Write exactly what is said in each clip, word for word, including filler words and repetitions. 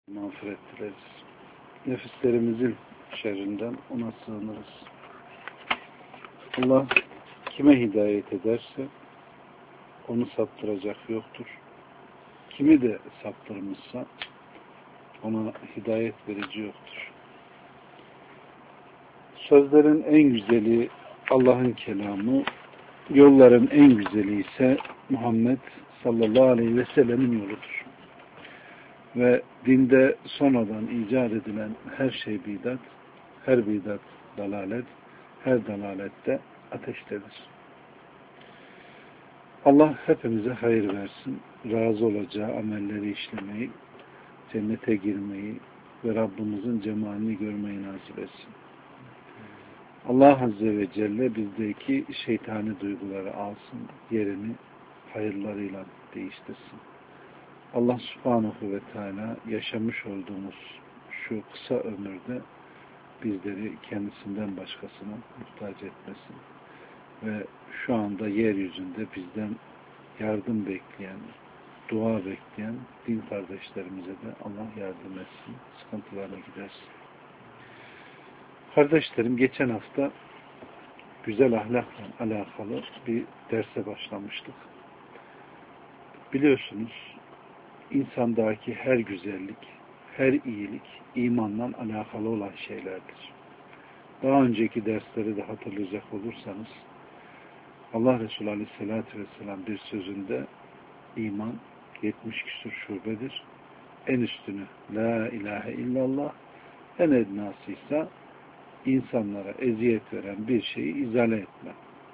Mağfiret dileriz. Nefislerimizin şerrinden ona sığınırız. Allah kime hidayet ederse onu saptıracak yoktur. Kimi de saptırmışsa ona hidayet verici yoktur. Sözlerin en güzeli Allah'ın kelamı, yolların en güzeli ise Muhammed sallallahu aleyhi ve sellemin yoludur. Ve dinde sonradan icat edilen her şey bidat, her bidat dalalet, her dalalette ateştedir. Allah hepimize hayır versin, razı olacağı amelleri işlemeyi, cennete girmeyi ve Rabbimizin cemalini görmeyi nasip etsin. Allah Azze ve Celle bizdeki şeytani duyguları alsın, yerini hayırlarıyla değiştirsin. Allah Subhanahu ve Teala yaşamış olduğumuz şu kısa ömürde bizleri kendisinden başkasına muhtaç etmesin. Ve şu anda yeryüzünde bizden yardım bekleyen, dua bekleyen din kardeşlerimize de Allah yardım etsin, sıkıntılarına gidersin. Kardeşlerim, geçen hafta güzel ahlakla alakalı bir derse başlamıştık. Biliyorsunuz, insandaki her güzellik, her iyilik imanla alakalı olan şeylerdir. Daha önceki dersleri de hatırlayacak olursanız Allah Resulü Aleyhisselatü Vesselam bir sözünde iman yetmiş küsur şubedir. En üstünü La ilahe illallah, en ednası ise insanlara eziyet veren bir şeyi izale etme.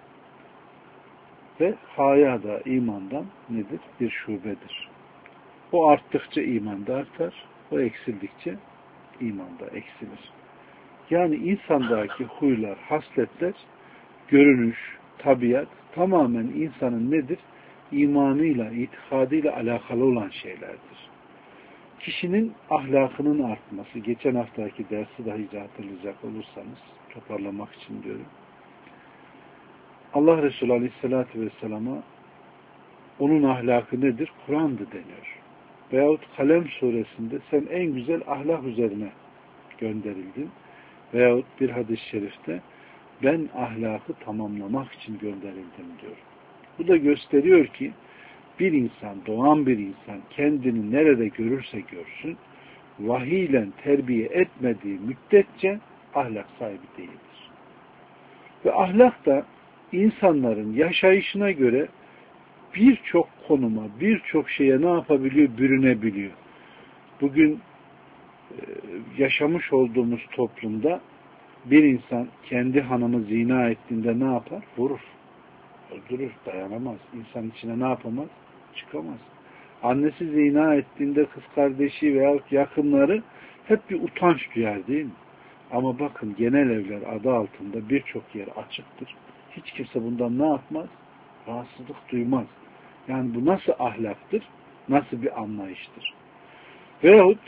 Ve haya da imandan nedir? Bir şubedir. O arttıkça iman da artar, o eksildikçe iman da eksilir. Yani insandaki huylar, hasletler, görünüş, tabiat tamamen insanın nedir? İmanıyla, itikadıyla alakalı olan şeylerdir. Kişinin ahlakının artması, geçen haftaki dersi dahi hatırlayacak olursanız, toparlamak için diyorum. Allah Resulü Aleyhisselatü Vesselam'a onun ahlakı nedir? Kur'an'dı deniyor. Veyahut Kalem suresinde sen en güzel ahlak üzerine gönderildin. Veyahut bir hadis-i şerifte ben ahlakı tamamlamak için gönderildim diyor. Bu da gösteriyor ki bir insan, doğan bir insan kendini nerede görürse görsün, vahiy ile terbiye etmediği müddetçe ahlak sahibi değildir. Ve ahlak da insanların yaşayışına göre birçok konuma, birçok şeye ne yapabiliyor? Bürünebiliyor. Bugün yaşamış olduğumuz toplumda bir insan kendi hanımı zina ettiğinde ne yapar? Vurur. Öldürür. Dayanamaz. İnsan içine ne yapamaz? Çıkamaz. Annesi zina ettiğinde kız kardeşi veyahut yakınları hep bir utanç duyar değil mi? Ama bakın genel evler adı altında birçok yer açıktır. Hiç kimse bundan ne yapmaz? Rahatsızlık duymaz. Yani bu nasıl ahlaktır? Nasıl bir anlayıştır? Veyahut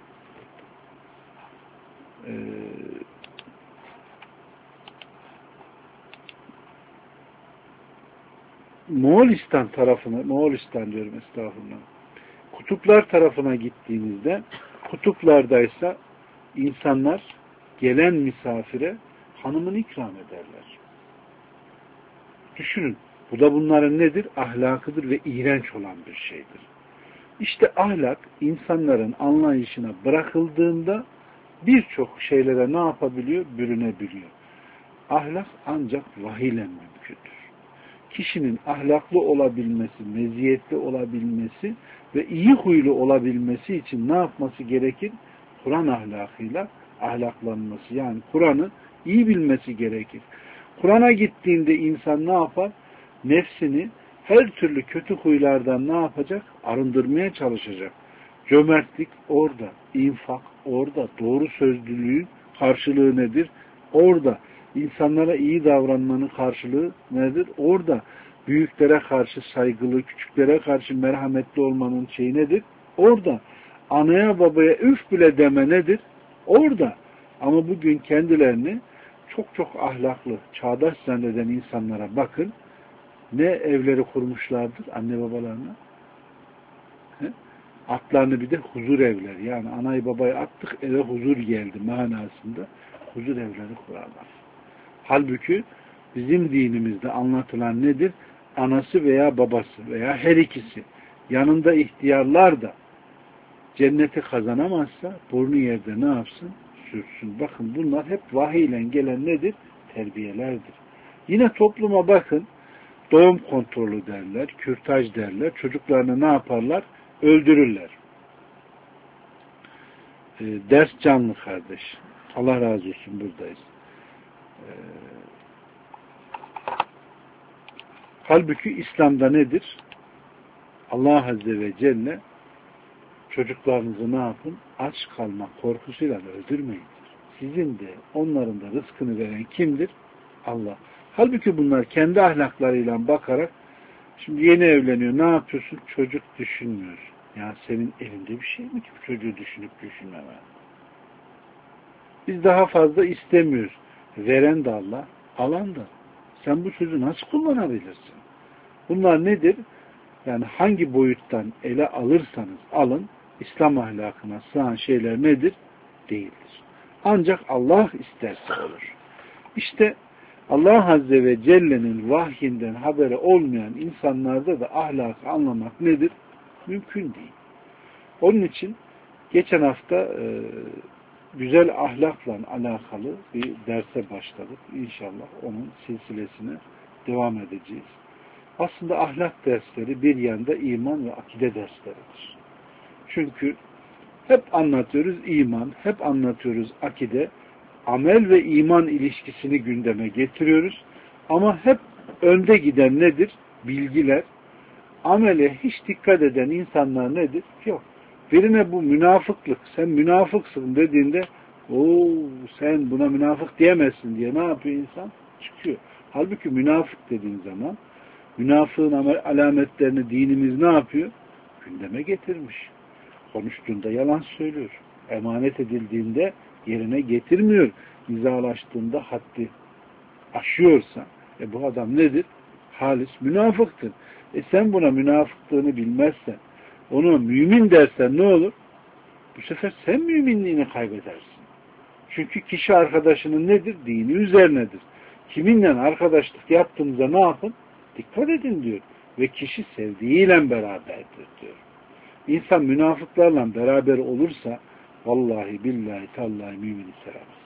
e, Moğolistan tarafına, Moğolistan diyorum estağfurullah, kutuplar tarafına gittiğinizde, kutuplardaysa insanlar gelen misafire hanımını ikram ederler. Düşünün, bu da bunların nedir? Ahlakıdır ve iğrenç olan bir şeydir. İşte ahlak insanların anlayışına bırakıldığında birçok şeylere ne yapabiliyor? Bürünebiliyor. Ahlak ancak vahiyle mümkündür. Kişinin ahlaklı olabilmesi, meziyetli olabilmesi ve iyi huylu olabilmesi için ne yapması gerekir? Kur'an ahlakıyla ahlaklanması. Yani Kur'an'ı iyi bilmesi gerekir. Kur'an'a gittiğinde insan ne yapar? Nefsini her türlü kötü huylardan ne yapacak? Arındırmaya çalışacak. Cömertlik orada, infak orada, doğru sözlülüğün karşılığı nedir? Orada. İnsanlara iyi davranmanın karşılığı nedir? Orada. Büyüklere karşı saygılı, küçüklere karşı merhametli olmanın şeyi nedir? Orada. Anaya babaya üf bile deme nedir? Orada. Ama bugün kendilerini çok çok ahlaklı, çağdaş zanneden insanlara bakın. Ne evleri kurmuşlardır anne babalarına? He? atlarını bir de huzur evleri. Yani anayı babayı attık eve huzur geldi manasında huzur evleri kurarlar. Halbuki bizim dinimizde anlatılan nedir? Anası veya babası veya her ikisi yanında ihtiyarlar da cenneti kazanamazsa burnu yerde ne yapsın? Sürtsün. Bakın bunlar hep vahiy ile gelen nedir? Terbiyelerdir. Yine topluma bakın. Doğum kontrolü derler, kürtaj derler. Çocuklarını ne yaparlar? Öldürürler. E, ders canlı kardeş. Allah razı olsun buradayız. E, halbuki İslam'da nedir? Allah Azze ve Celle çocuklarınızı ne yapın? Aç kalma korkusuyla öldürmeyin. Sizin de onların da rızkını veren kimdir? Allah. Halbuki bunlar kendi ahlaklarıyla bakarak şimdi yeni evleniyor. Ne yapıyorsun? Çocuk düşünmüyor. Ya senin elinde bir şey mi ki bu çocuğu düşünüp düşünmemen? Biz daha fazla istemiyoruz. Veren de Allah, alan da. Sen bu çocuğu nasıl kullanabilirsin? Bunlar nedir? Yani hangi boyuttan ele alırsanız alın, İslam ahlakına sığan şeyler nedir? Değildir. Ancak Allah isterse olur. İşte Allah Azze ve Celle'nin vahyinden haberi olmayan insanlarda da ahlakı anlamak nedir? Mümkün değil. Onun için geçen hafta e, güzel ahlakla alakalı bir derse başladık. İnşallah onun silsilesine devam edeceğiz. Aslında ahlak dersleri bir yanda iman ve akide dersleridir. Çünkü hep anlatıyoruz iman, hep anlatıyoruz akide, amel ve iman ilişkisini gündeme getiriyoruz. Ama hep önde giden nedir? Bilgiler. Amele hiç dikkat eden insanlar nedir? Yok. Birine bu münafıklık, sen münafıksın dediğinde ooo sen buna münafık diyemezsin diye ne yapıyor insan? Çıkıyor. Halbuki münafık dediğin zaman münafığın alametlerini dinimiz ne yapıyor? Gündeme getirmiş. Konuştuğunda yalan söylüyor. Emanet edildiğinde yerine getirmiyor. İzalaştığında haddi aşıyorsa e bu adam nedir? Halis münafıktır. E sen buna münafıklığını bilmezsen, ona mümin dersen ne olur? Bu sefer sen müminliğini kaybedersin. Çünkü kişi arkadaşının nedir? Dini üzerinedir. Kiminle arkadaşlık yaptığınızda ne yapın? Dikkat edin diyor. Ve kişi sevdiğiyle beraberdir diyor. İnsan münafıklarla beraber olursa vallahi billahi tallahi mümini sevemez.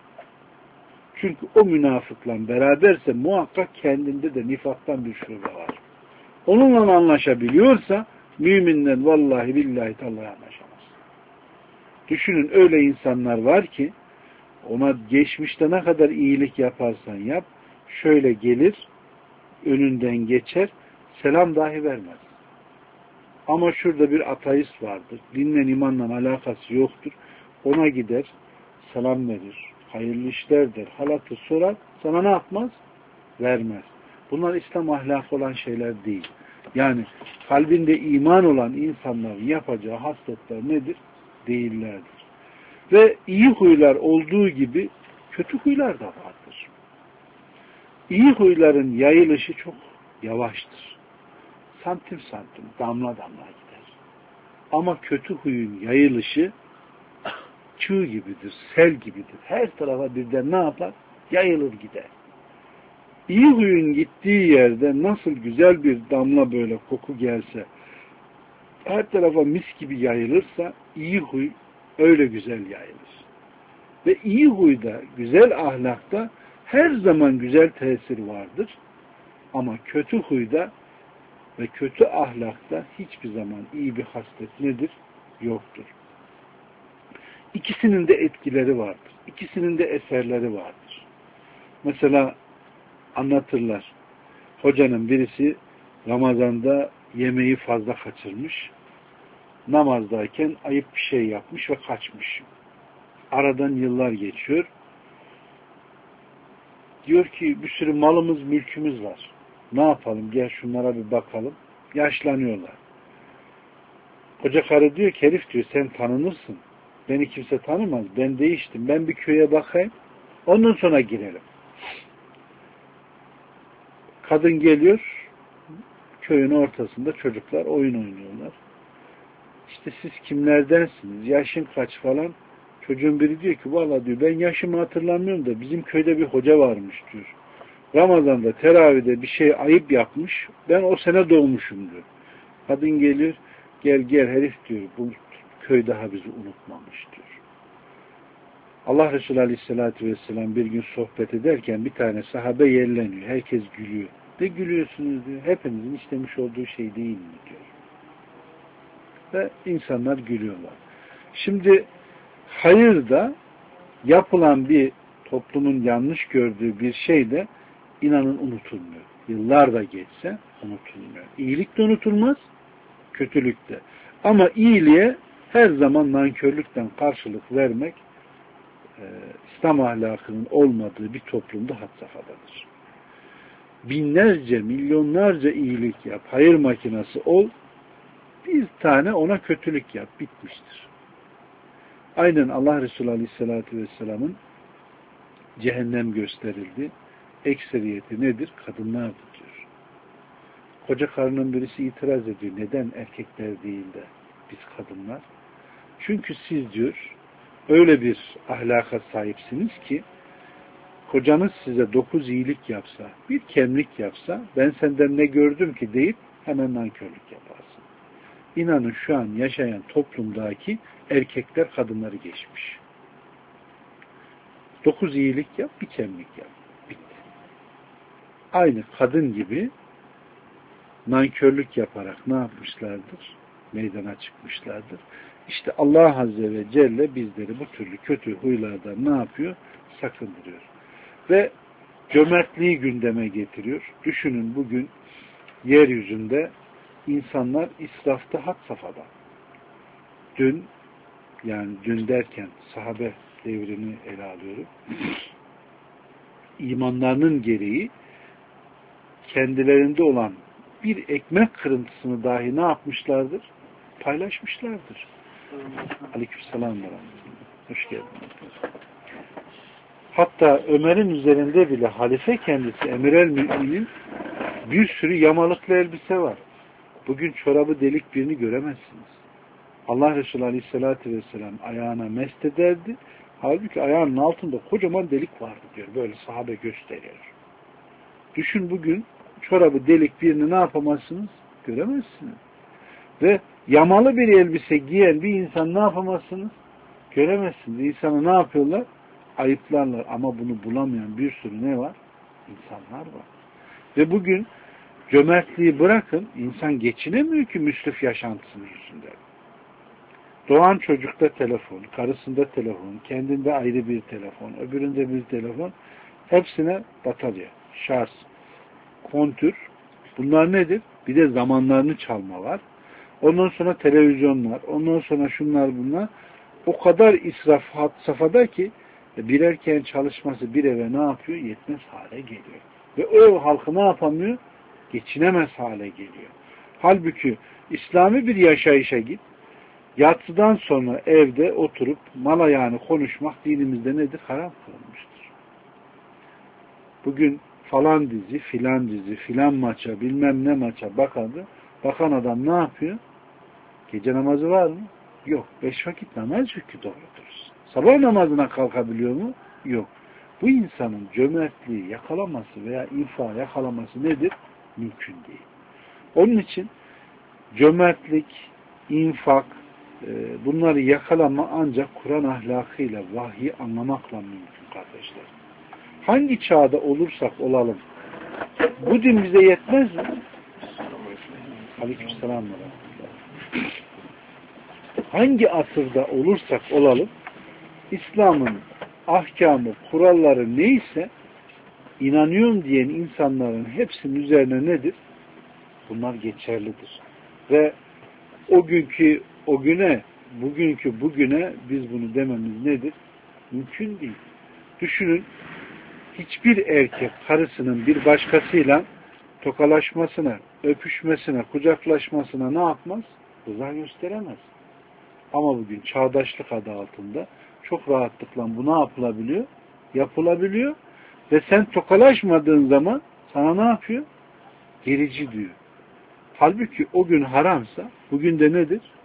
Çünkü o münafıkla beraberse muhakkak kendinde de nifaktan bir şube var. Onunla anlaşabiliyorsa müminden vallahi billahi tallahi anlaşamaz. Düşünün öyle insanlar var ki ona geçmişte ne kadar iyilik yaparsan yap şöyle gelir önünden geçer selam dahi vermez. Ama şurada bir ateist vardır. Dinle imanla alakası yoktur. Ona gider selam verir. Hayırlı işler der. Halatı sorar. Sana ne yapmaz? Vermez. Bunlar İslam ahlakı olan şeyler değil. Yani kalbinde iman olan insanların yapacağı hasletler nedir? Değillerdir. Ve iyi huylar olduğu gibi kötü huylar da vardır. İyi huyların yayılışı çok yavaştır. Santim santim, damla damla gider. Ama kötü huyun yayılışı çığ gibidir, sel gibidir. Her tarafa birden ne yapar? Yayılır gider. İyi huyun gittiği yerde nasıl güzel bir damla böyle koku gelse, her tarafa mis gibi yayılırsa iyi huy öyle güzel yayılır. Ve iyi huyda, güzel ahlakta her zaman güzel tesir vardır. Ama kötü huyda ve kötü ahlakta hiçbir zaman iyi bir haslet nedir? Yoktur. İkisinin de etkileri vardır. İkisinin de eserleri vardır. Mesela anlatırlar. Hocanın birisi Ramazan'da yemeği fazla kaçırmış. Namazdayken ayıp bir şey yapmış ve kaçmış. Aradan yıllar geçiyor. Diyor ki bir sürü malımız, mülkümüz var. Ne yapalım? Gel şunlara bir bakalım. Yaşlanıyorlar. Koca karı diyor ki herif diyor sen tanınırsın. Beni kimse tanımaz. Ben değiştim. Ben bir köye bakayım. Ondan sonra girelim. Kadın geliyor. Köyün ortasında çocuklar oyun oynuyorlar. İşte siz kimlerdensiniz? Yaşın kaç falan? Çocuğun biri diyor ki vallahi diyor ben yaşımı hatırlamıyorum da bizim köyde bir hoca varmış diyor. Ramazan'da teravide bir şey ayıp yapmış. Ben o sene doğmuşum diyor. Kadın gelir, gel gel herif diyor. Bu köy daha bizi unutmamış diyor. Allah Resulü Aleyhisselatü Vesselam bir gün sohbet ederken bir tane sahabe yerleniyor. Herkes gülüyor. Ne gülüyorsunuz diyor. Hepinizin istemiş olduğu şey değil mi diyor. Ve insanlar gülüyorlar. Şimdi hayırda yapılan bir toplumun yanlış gördüğü bir şey de inanın unutulmuyor. Yıllar da geçse unutulmuyor. İyilik de unutulmaz, kötülük de. Ama iyiliğe her zaman nankörlükten karşılık vermek e, İslam ahlakının olmadığı bir toplumda had safhadadır. Binlerce, milyonlarca iyilik yap, hayır makinası ol, bir tane ona kötülük yap, bitmiştir. Aynen Allah Resulü Aleyhisselatü Vesselam'ın cehennem gösterildi. Ekseriyeti nedir? Kadınlardır diyor. Koca karının birisi itiraz ediyor. Neden erkekler değil de biz kadınlar? Çünkü siz diyor öyle bir ahlaka sahipsiniz ki kocanız size dokuz iyilik yapsa, bir kemlik yapsa ben senden ne gördüm ki deyip hemen nankörlük yaparsın. İnanın şu an yaşayan toplumdaki erkekler kadınları geçmiş. Dokuz iyilik yap, bir kemlik yap. Bitti. Aynı kadın gibi nankörlük yaparak ne yapmışlardır? Meydana çıkmışlardır. İşte Allah Azze ve Celle bizleri bu türlü kötü huylardan ne yapıyor? Sakındırıyor. Ve cömertliği gündeme getiriyor. Düşünün bugün yeryüzünde insanlar israfta had safhada. Dün, yani dün derken sahabe devrini ele alıyorum. İmanlarının gereği kendilerinde olan bir ekmek kırıntısını dahi ne yapmışlardır? Paylaşmışlardır. Aleykümselam. Hoş geldiniz. Hatta Ömer'in üzerinde bile halife kendisi Emir el-Mü'minin bir sürü yamalıklı elbise var. Bugün çorabı delik birini göremezsiniz. Allah Resulü Aleyhisselatü Vesselam ayağına mest ederdi. Halbuki ayağının altında kocaman delik vardı diyor. Böyle sahabe gösteriyor. Düşün bugün çorabı delik birini ne yapamazsınız? Göremezsiniz. Ve yamalı bir elbise giyen bir insan ne yapamazsınız? Göremezsiniz. İnsanı ne yapıyorlar? Ayıplarlar. Ama bunu bulamayan bir sürü ne var? İnsanlar var. Ve bugün cömertliği bırakın, insan geçinemiyor ki müsrif yaşantısının yüzünden. Doğan çocukta telefon, karısında telefon, kendinde ayrı bir telefon, öbüründe bir telefon, hepsine batarya, şarj, kontür, bunlar nedir? Bir de zamanlarını çalma var. Ondan sonra televizyonlar, ondan sonra şunlar bunlar. O kadar israf had safhada ki bir erkeğin çalışması bir eve ne yapıyor? Yetmez hale geliyor. Ve o ev halkı ne yapamıyor? Geçinemez hale geliyor. Halbuki İslami bir yaşayışa git, yatsıdan sonra evde oturup mala yani konuşmak dinimizde nedir? Haram kılınmıştır. Bugün falan dizi, filan dizi, filan maça, bilmem ne maça bakandı. Bakan adam ne yapıyor? Gece namazı var mı? Yok. Beş vakit namaz yok ki doğrudur. Sabah namazına kalkabiliyor mu? Yok. Bu insanın cömertliği yakalaması veya infa yakalaması nedir? Mümkün değil. Onun için cömertlik, infak, bunları yakalama ancak Kur'an ahlakıyla, vahyi anlamakla mümkün kardeşler. Hangi çağda olursak olalım, bu din bize yetmez mi? Aleykümselam. Hangi asırda olursak olalım, İslam'ın ahkamı, kuralları neyse, inanıyorum diyen insanların hepsinin üzerine nedir? Bunlar geçerlidir. Ve o günkü o güne, bugünkü bugüne biz bunu dememiz nedir? Mümkün değil. Düşünün, hiçbir erkek karısının bir başkasıyla tokalaşmasına, öpüşmesine, kucaklaşmasına ne yapmaz? Rıza gösteremez. Ama bugün çağdaşlık adı altında çok rahatlıkla bu ne yapılabiliyor? Yapılabiliyor. Ve sen tokalaşmadığın zaman sana ne yapıyor? Gerici diyor. Halbuki o gün haramsa bugün de nedir?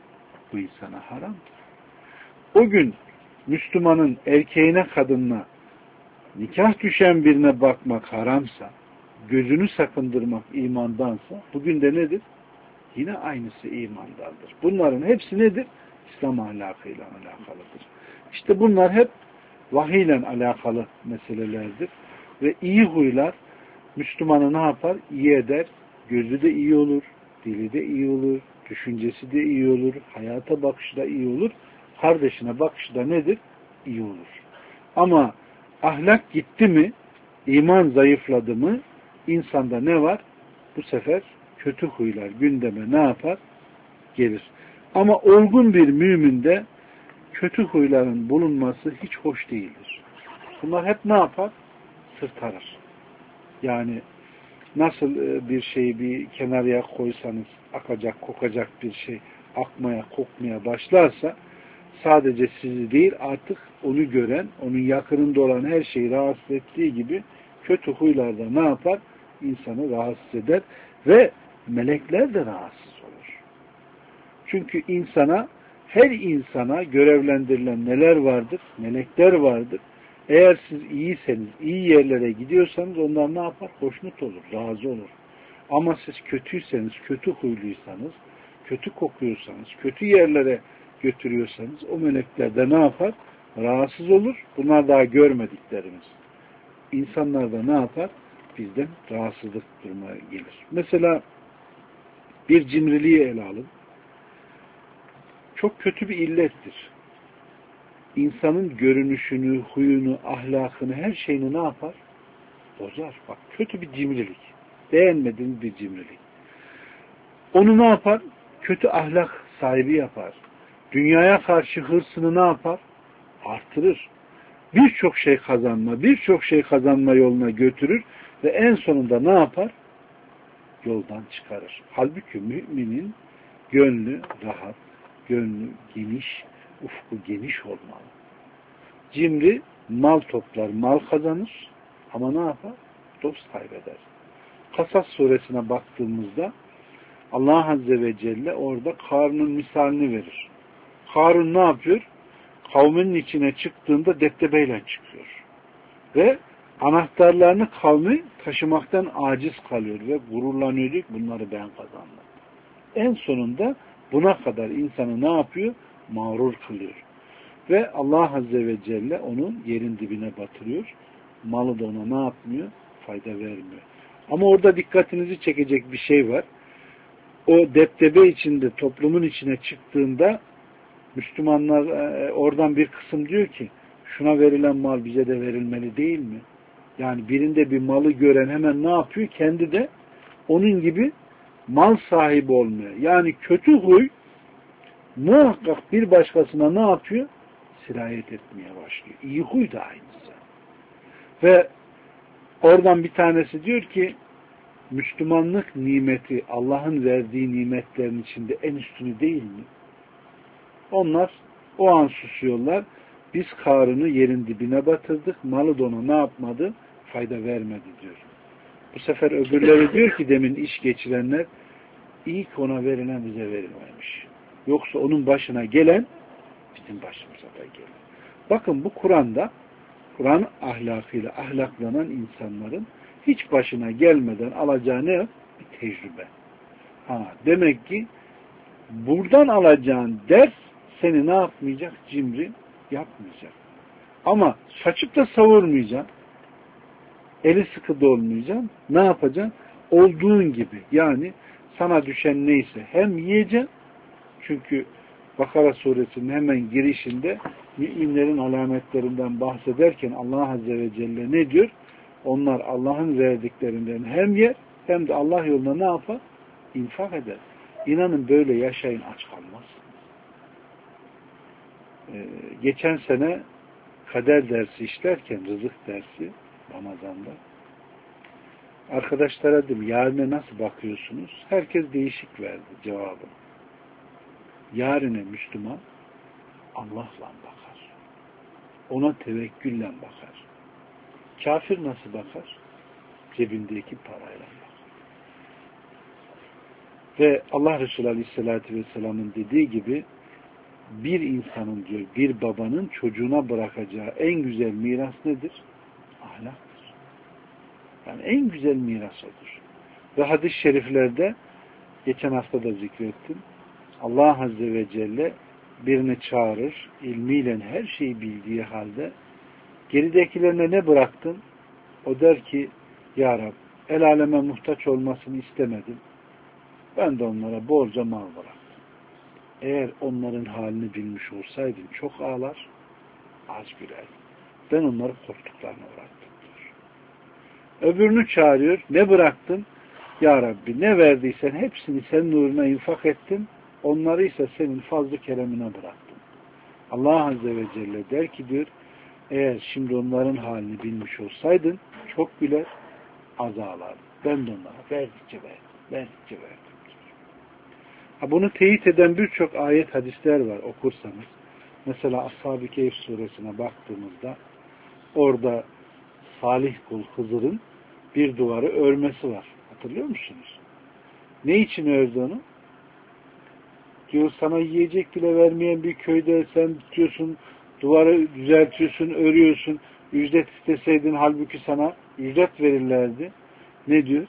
bu insana haramdır. O gün Müslümanın erkeğine kadınına nikah düşen birine bakmak haramsa, gözünü sakındırmak imandansa, bugün de nedir? Yine aynısı imandandır. Bunların hepsi nedir? İslam ahlakıyla alakalıdır. İşte bunlar hep vahiyle alakalı meselelerdir. Ve iyi huylar Müslümanı ne yapar? İyi eder. Gözü de iyi olur, dili de iyi olur, düşüncesi de iyi olur, hayata bakışı da iyi olur, kardeşine bakışı da nedir? İyi olur. Ama ahlak gitti mi, iman zayıfladı mı, insanda ne var? Bu sefer kötü huylar gündeme ne yapar? Gelir. Ama olgun bir müminde kötü huyların bulunması hiç hoş değildir. Bunlar hep ne yapar? Sırtarır. Yani nasıl bir şeyi bir kenarıya koysanız akacak, kokacak bir şey akmaya, kokmaya başlarsa sadece sizi değil artık onu gören, onun yakınında olan her şeyi rahatsız ettiği gibi kötü huylarda ne yapar? İnsanı rahatsız eder ve melekler de rahatsız olur. Çünkü insana, her insana görevlendirilen neler vardır? Melekler vardır. Eğer siz iyiyseniz, iyi yerlere gidiyorsanız onlar ne yapar? Hoşnut olur, razı olur. Ama siz kötüyseniz, kötü huyluysanız, kötü kokuyorsanız, kötü yerlere götürüyorsanız o melekler de ne yapar? Rahatsız olur. Bunlar daha görmediklerimiz. İnsanlar da ne yapar? Bizden rahatsızlık durumuna gelir. Mesela bir cimriliği ele alın. Çok kötü bir illettir. İnsanın görünüşünü, huyunu, ahlakını, her şeyini ne yapar? Bozar. Bak kötü bir cimrilik. Beğenmediğiniz bir cimrilik. Onu ne yapar? Kötü ahlak sahibi yapar. Dünyaya karşı hırsını ne yapar? Artırır. Birçok şey kazanma, birçok şey kazanma yoluna götürür ve en sonunda ne yapar? Yoldan çıkarır. Halbuki müminin gönlü rahat, gönlü geniş, ufku geniş olmalı. Cimri mal toplar, mal kazanır ama ne yapar? Dost kaybeder. Kasas suresine baktığımızda Allah Azze ve Celle orada Karun'un misalini verir. Karun ne yapıyor? Kavminin içine çıktığında deptebeyle çıkıyor. Ve anahtarlarını kavmi taşımaktan aciz kalıyor ve gururlanıyor diyor ki bunları ben kazandım. En sonunda buna kadar insanı ne yapıyor? Mağrur kılıyor. Ve Allah Azze ve Celle onu yerin dibine batırıyor. Malı da ona ne yapmıyor? Fayda vermiyor. Ama orada dikkatinizi çekecek bir şey var. O deptebe içinde, toplumun içine çıktığında Müslümanlar e, oradan bir kısım diyor ki şuna verilen mal bize de verilmeli değil mi? Yani birinde bir malı gören hemen ne yapıyor? Kendi de onun gibi mal sahibi olmuyor. Yani kötü huy muhakkak bir başkasına ne yapıyor? Sirayet etmeye başlıyor. İyi huy da aynısı. Ve oradan bir tanesi diyor ki Müslümanlık nimeti Allah'ın verdiği nimetlerin içinde en üstünü değil mi? Onlar o an susuyorlar. Biz Karun'u yerin dibine batırdık. Malı da ona ne yapmadı? Fayda vermedi diyor. Bu sefer öbürleri diyor ki demin iş geçirenler ilk ona verilen bize verilmemiş. Yoksa onun başına gelen bizim başımıza da gelir. Bakın bu Kur'an'da Kur'an ahlakıyla ahlaklanan insanların hiç başına gelmeden alacağı ne? Bir tecrübe. Ha, demek ki buradan alacağın ders seni ne yapmayacak? Cimri yapmayacak. Ama saçıp da savurmayacaksın. Eli sıkı da olmayacaksın. Ne yapacaksın? Olduğun gibi. Yani sana düşen neyse hem yiyeceksin. Çünkü Bakara suresinin hemen girişinde müminlerin alametlerinden bahsederken Allah Azze ve Celle ne diyor? Onlar Allah'ın verdiklerinden hem yer hem de Allah yoluna ne yapar? İnfak eder. İnanın böyle yaşayın, aç kalmazsınız. Ee, geçen sene kader dersi işlerken, rızık dersi Ramazan'da arkadaşlara dedim, yarine nasıl bakıyorsunuz? Herkes değişik verdi cevabı. Yarine Müslüman Allah'la bakar. Ona tevekkülle bakar. Kafir nasıl bakar? Cebindeki parayla bakar. Ve Allah Resulü Aleyhisselatü Vesselam'ın dediği gibi bir insanın diyor, bir babanın çocuğuna bırakacağı en güzel miras nedir? Ahlaktır. Yani en güzel miras odur. Ve hadis-i şeriflerde geçen hafta da zikrettim. Allah Azze ve Celle birini çağırır, ilmiyle her şeyi bildiği halde geridekilerine ne bıraktın? O der ki, Ya Rab, el aleme muhtaç olmasını istemedim. Ben de onlara bolca mal bıraktım. Eğer onların halini bilmiş olsaydım çok ağlar, az gülerdim. Ben onları korktuklarına uğrattım diyor. Öbürünü çağırıyor, ne bıraktın? Ya Rabbi, ne verdiysen hepsini senin uğruna infak ettim, onları ise senin fazl-ı keremine bıraktım. Allah Azze ve Celle der ki diyor, eğer şimdi onların halini bilmiş olsaydın çok güler, az ağlardın. Ben de onlara verdikçe verdim, verdikçe verdim. Ha, bunu teyit eden birçok ayet, hadisler var okursanız. Mesela Ashab-ı Kehf suresine baktığımızda orada salih kul Hızır'ın bir duvarı örmesi var. Hatırlıyor musunuz? Ne için ördü onu? Diyor, sana yiyecek bile vermeyen bir köyde sen tutuyorsun, duvarı düzeltiyorsun, örüyorsun. Ücret isteseydin halbuki sana ücret verirlerdi. Ne diyor?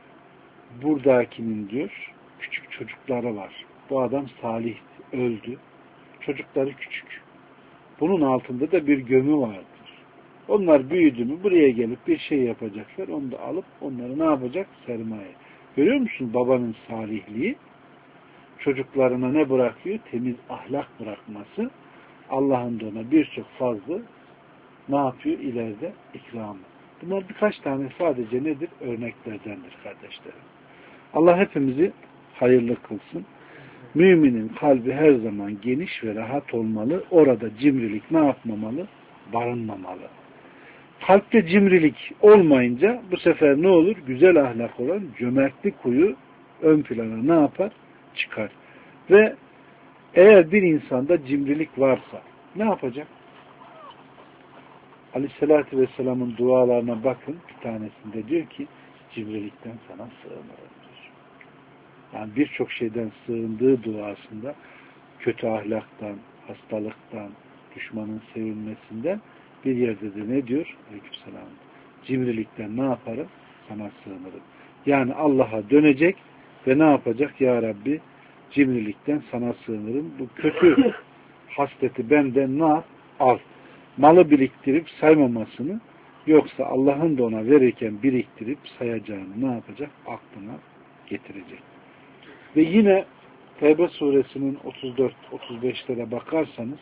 Buradakinin diyor, küçük çocukları var. Bu adam salih, öldü. Çocukları küçük. Bunun altında da bir gömü vardır. Onlar büyüdü mü buraya gelip bir şey yapacaklar. Onu da alıp onları ne yapacak? Sermaye. Görüyor musun babanın salihliği? Çocuklarına ne bırakıyor? Temiz ahlak bırakması. Allah'ın da ona birçok fazla ne yapıyor? İleride ikramı. Bunlar birkaç tane sadece nedir? Örneklerdendir kardeşlerim. Allah hepimizi hayırlı kılsın. Müminin kalbi her zaman geniş ve rahat olmalı. Orada cimrilik ne yapmamalı? Barınmamalı. Kalpte cimrilik olmayınca bu sefer ne olur? Güzel ahlak olan cömertlik huyu ön plana ne yapar? Çıkar. Ve eğer bir insanda cimrilik varsa ne yapacak? Aleyhissalatü Vesselam'ın dualarına bakın. Bir tanesinde diyor ki cimrilikten sana sığınırım. Yani birçok şeyden sığındığı duasında kötü ahlaktan, hastalıktan, düşmanın sevilmesinden bir yerde de ne diyor? Aleykümselam. Cimrilikten ne yaparım? Sana sığınırım. Yani Allah'a dönecek ve ne yapacak? Ya Rabbi, cimrilikten sana sığınırım. Bu kötü hasleti benden ne yap? Al. Malı biriktirip saymamasını, yoksa Allah'ın da ona verirken biriktirip sayacağını ne yapacak? Aklına getirecek. Ve yine Tevbe suresinin otuz dört otuz beşlere bakarsanız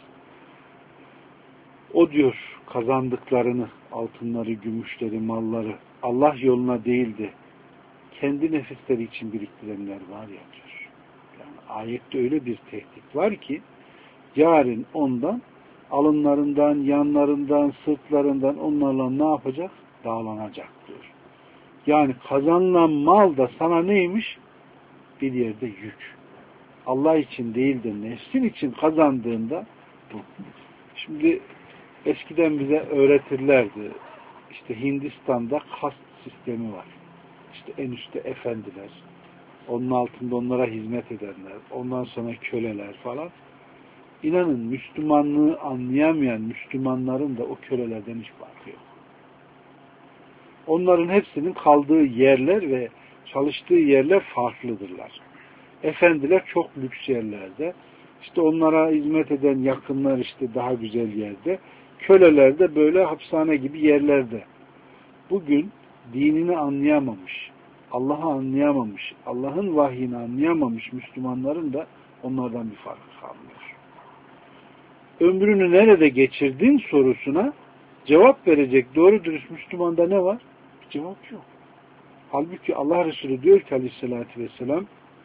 o diyor kazandıklarını, altınları, gümüşleri, malları Allah yoluna değil de kendi nefisleri için biriktirenler var ya diyor. Yani ayette öyle bir tehdit var ki yarın ondan alınlarından, yanlarından, sırtlarından onlarla ne yapacak? Dağlanacak diyor. Yani kazanılan mal da sana neymiş? Bir yerde yük. Allah için değil de nefsin için kazandığında bu. Şimdi eskiden bize öğretirlerdi. İşte Hindistan'da kast sistemi var. İşte en üstte efendiler. Onun altında onlara hizmet edenler. Ondan sonra köleler falan. İnanın Müslümanlığı anlayamayan Müslümanların da o kölelerden hiç farkı yok. Onların hepsinin kaldığı yerler ve çalıştığı yerler farklıdırlar. Efendiler çok lüks yerlerde. İşte onlara hizmet eden yakınlar işte daha güzel yerde. Köleler de böyle hapishane gibi yerlerde. Bugün dinini anlayamamış, Allah'ı anlayamamış, Allah'ın vahyini anlayamamış Müslümanların da onlardan bir farkı kalmıyor. Ömrünü nerede geçirdin sorusuna cevap verecek doğru dürüst Müslümanda ne var? Bir cevap yok. Halbuki Allah Resulü diyor ki aleyhissalatü vesselam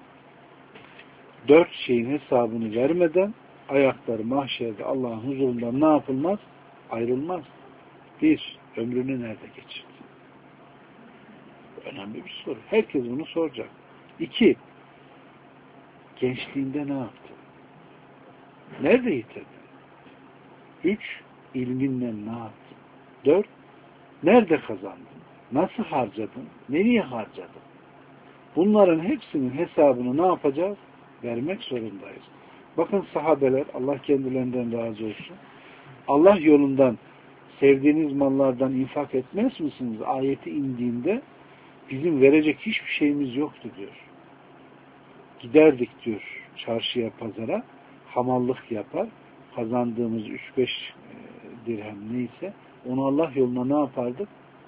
dört şeyin hesabını vermeden ayakları mahşerde Allah'ın huzurundan ne yapılmaz? Ayrılmaz. Bir, ömrünü nerede geçirdin? Önemli bir soru. Herkes bunu soracak. İki, gençliğinde ne yaptın? Nerede yitirdin? Üç, ilminle ne yaptın? Dört, nerede kazandın? Nasıl harcadın? Nereye harcadın? Bunların hepsinin hesabını ne yapacağız? Vermek zorundayız. Bakın sahabeler, Allah kendilerinden razı olsun. Allah yolundan sevdiğiniz mallardan infak etmez misiniz? Ayeti indiğinde bizim verecek hiçbir şeyimiz yoktu diyor. Giderdik diyor çarşıya, pazara, hamallık yapar, kazandığımız üç beş dirhem neyse onu Allah yoluna ne yapardık?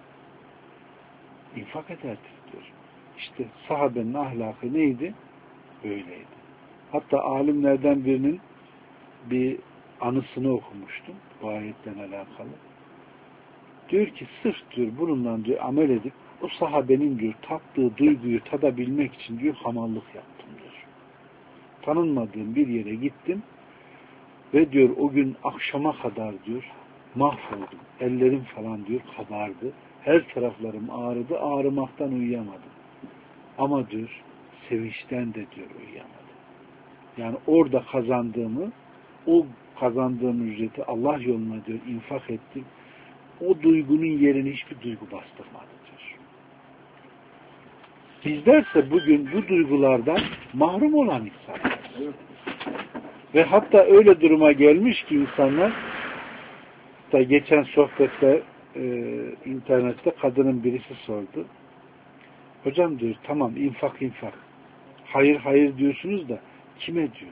İnfak ederdik diyor. İşte sahabenin ahlakı neydi? Öyleydi. Hatta alimlerden birinin bir anısını okumuştum bu ayetten alakalı. Diyor ki sırf diyor bununla diyor amel edip o sahabenin diyor tattığı duyguyu tadabilmek için diyor hamallık yaptım diyor. Tanınmadığım bir yere gittim ve diyor o gün akşama kadar diyor mahvoldum. Ellerim falan diyor kabardı. Her taraflarım ağrıdı. Ağrımaktan uyuyamadım. Ama diyor sevinçten de diyor uyuyamadım. Yani orada kazandığımı, o kazandığım ücreti Allah yoluna diyor infak ettim. O duygunun yerini hiçbir duygu bastırmadı diyor. Bizlerse bugün bu duygulardan mahrum olan insanlar. Ve hatta öyle duruma gelmiş ki insanlar, da geçen sohbette e, internette kadının birisi sordu. Hocam diyor tamam infak infak. Hayır hayır diyorsunuz da kime diyor?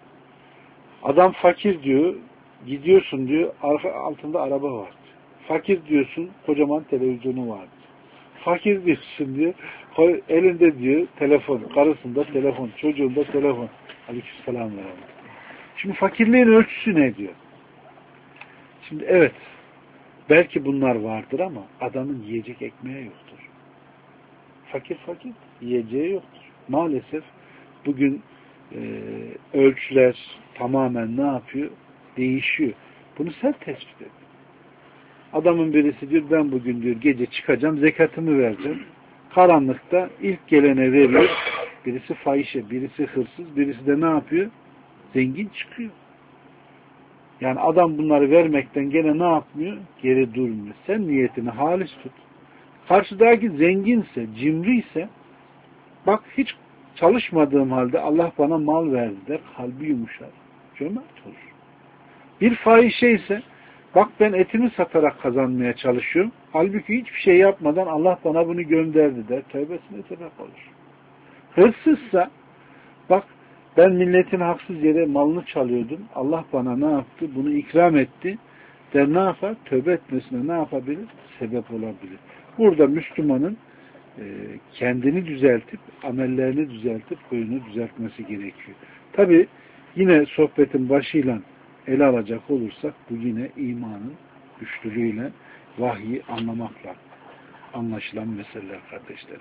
Adam fakir diyor, gidiyorsun diyor, arka, altında araba var. Fakir diyorsun, kocaman televizyonu var. Fakir diyorsun diyor, elinde diyor telefon, karısında telefon, çocuğunda telefon. Aleykümselam ve rahmetullah. Şimdi fakirliğin ölçüsü ne diyor? Şimdi evet, belki bunlar vardır ama adamın yiyecek ekmeği yoktur. Fakir fakir, yiyeceği yoktur. Maalesef bugün e, ölçüler tamamen ne yapıyor? Değişiyor. Bunu sen tespit et. Adamın birisi diyor ben bugün diyor gece çıkacağım, zekatımı vereceğim. Karanlıkta ilk gelene veriyor. Birisi fahişe, birisi hırsız, birisi de ne yapıyor? Zengin çıkıyor. Yani adam bunları vermekten gene ne yapmıyor? Geri durmuyor. Sen niyetini halis tut. Karşıdaki zenginse, cimriyse bak hiç çalışmadığım halde Allah bana mal verdi der. Kalbi yumuşar. Cömert olur. Bir fahişe ise bak ben etimi satarak kazanmaya çalışıyorum. Halbuki hiçbir şey yapmadan Allah bana bunu gönderdi der. Tövbesine sebep olur. Hırsızsa bak ben milletin haksız yere malını çalıyordum. Allah bana ne yaptı? Bunu ikram etti. Der ne yapar? Tövbe etmesine ne yapabilir? Sebep olabilir. Burada Müslümanın e, kendini düzeltip, amellerini düzeltip, huyunu düzeltmesi gerekiyor. Tabi yine sohbetin başıyla ele alacak olursak bu yine imanın güçlülüğüyle vahyi anlamakla anlaşılan meseleler kardeşlerim.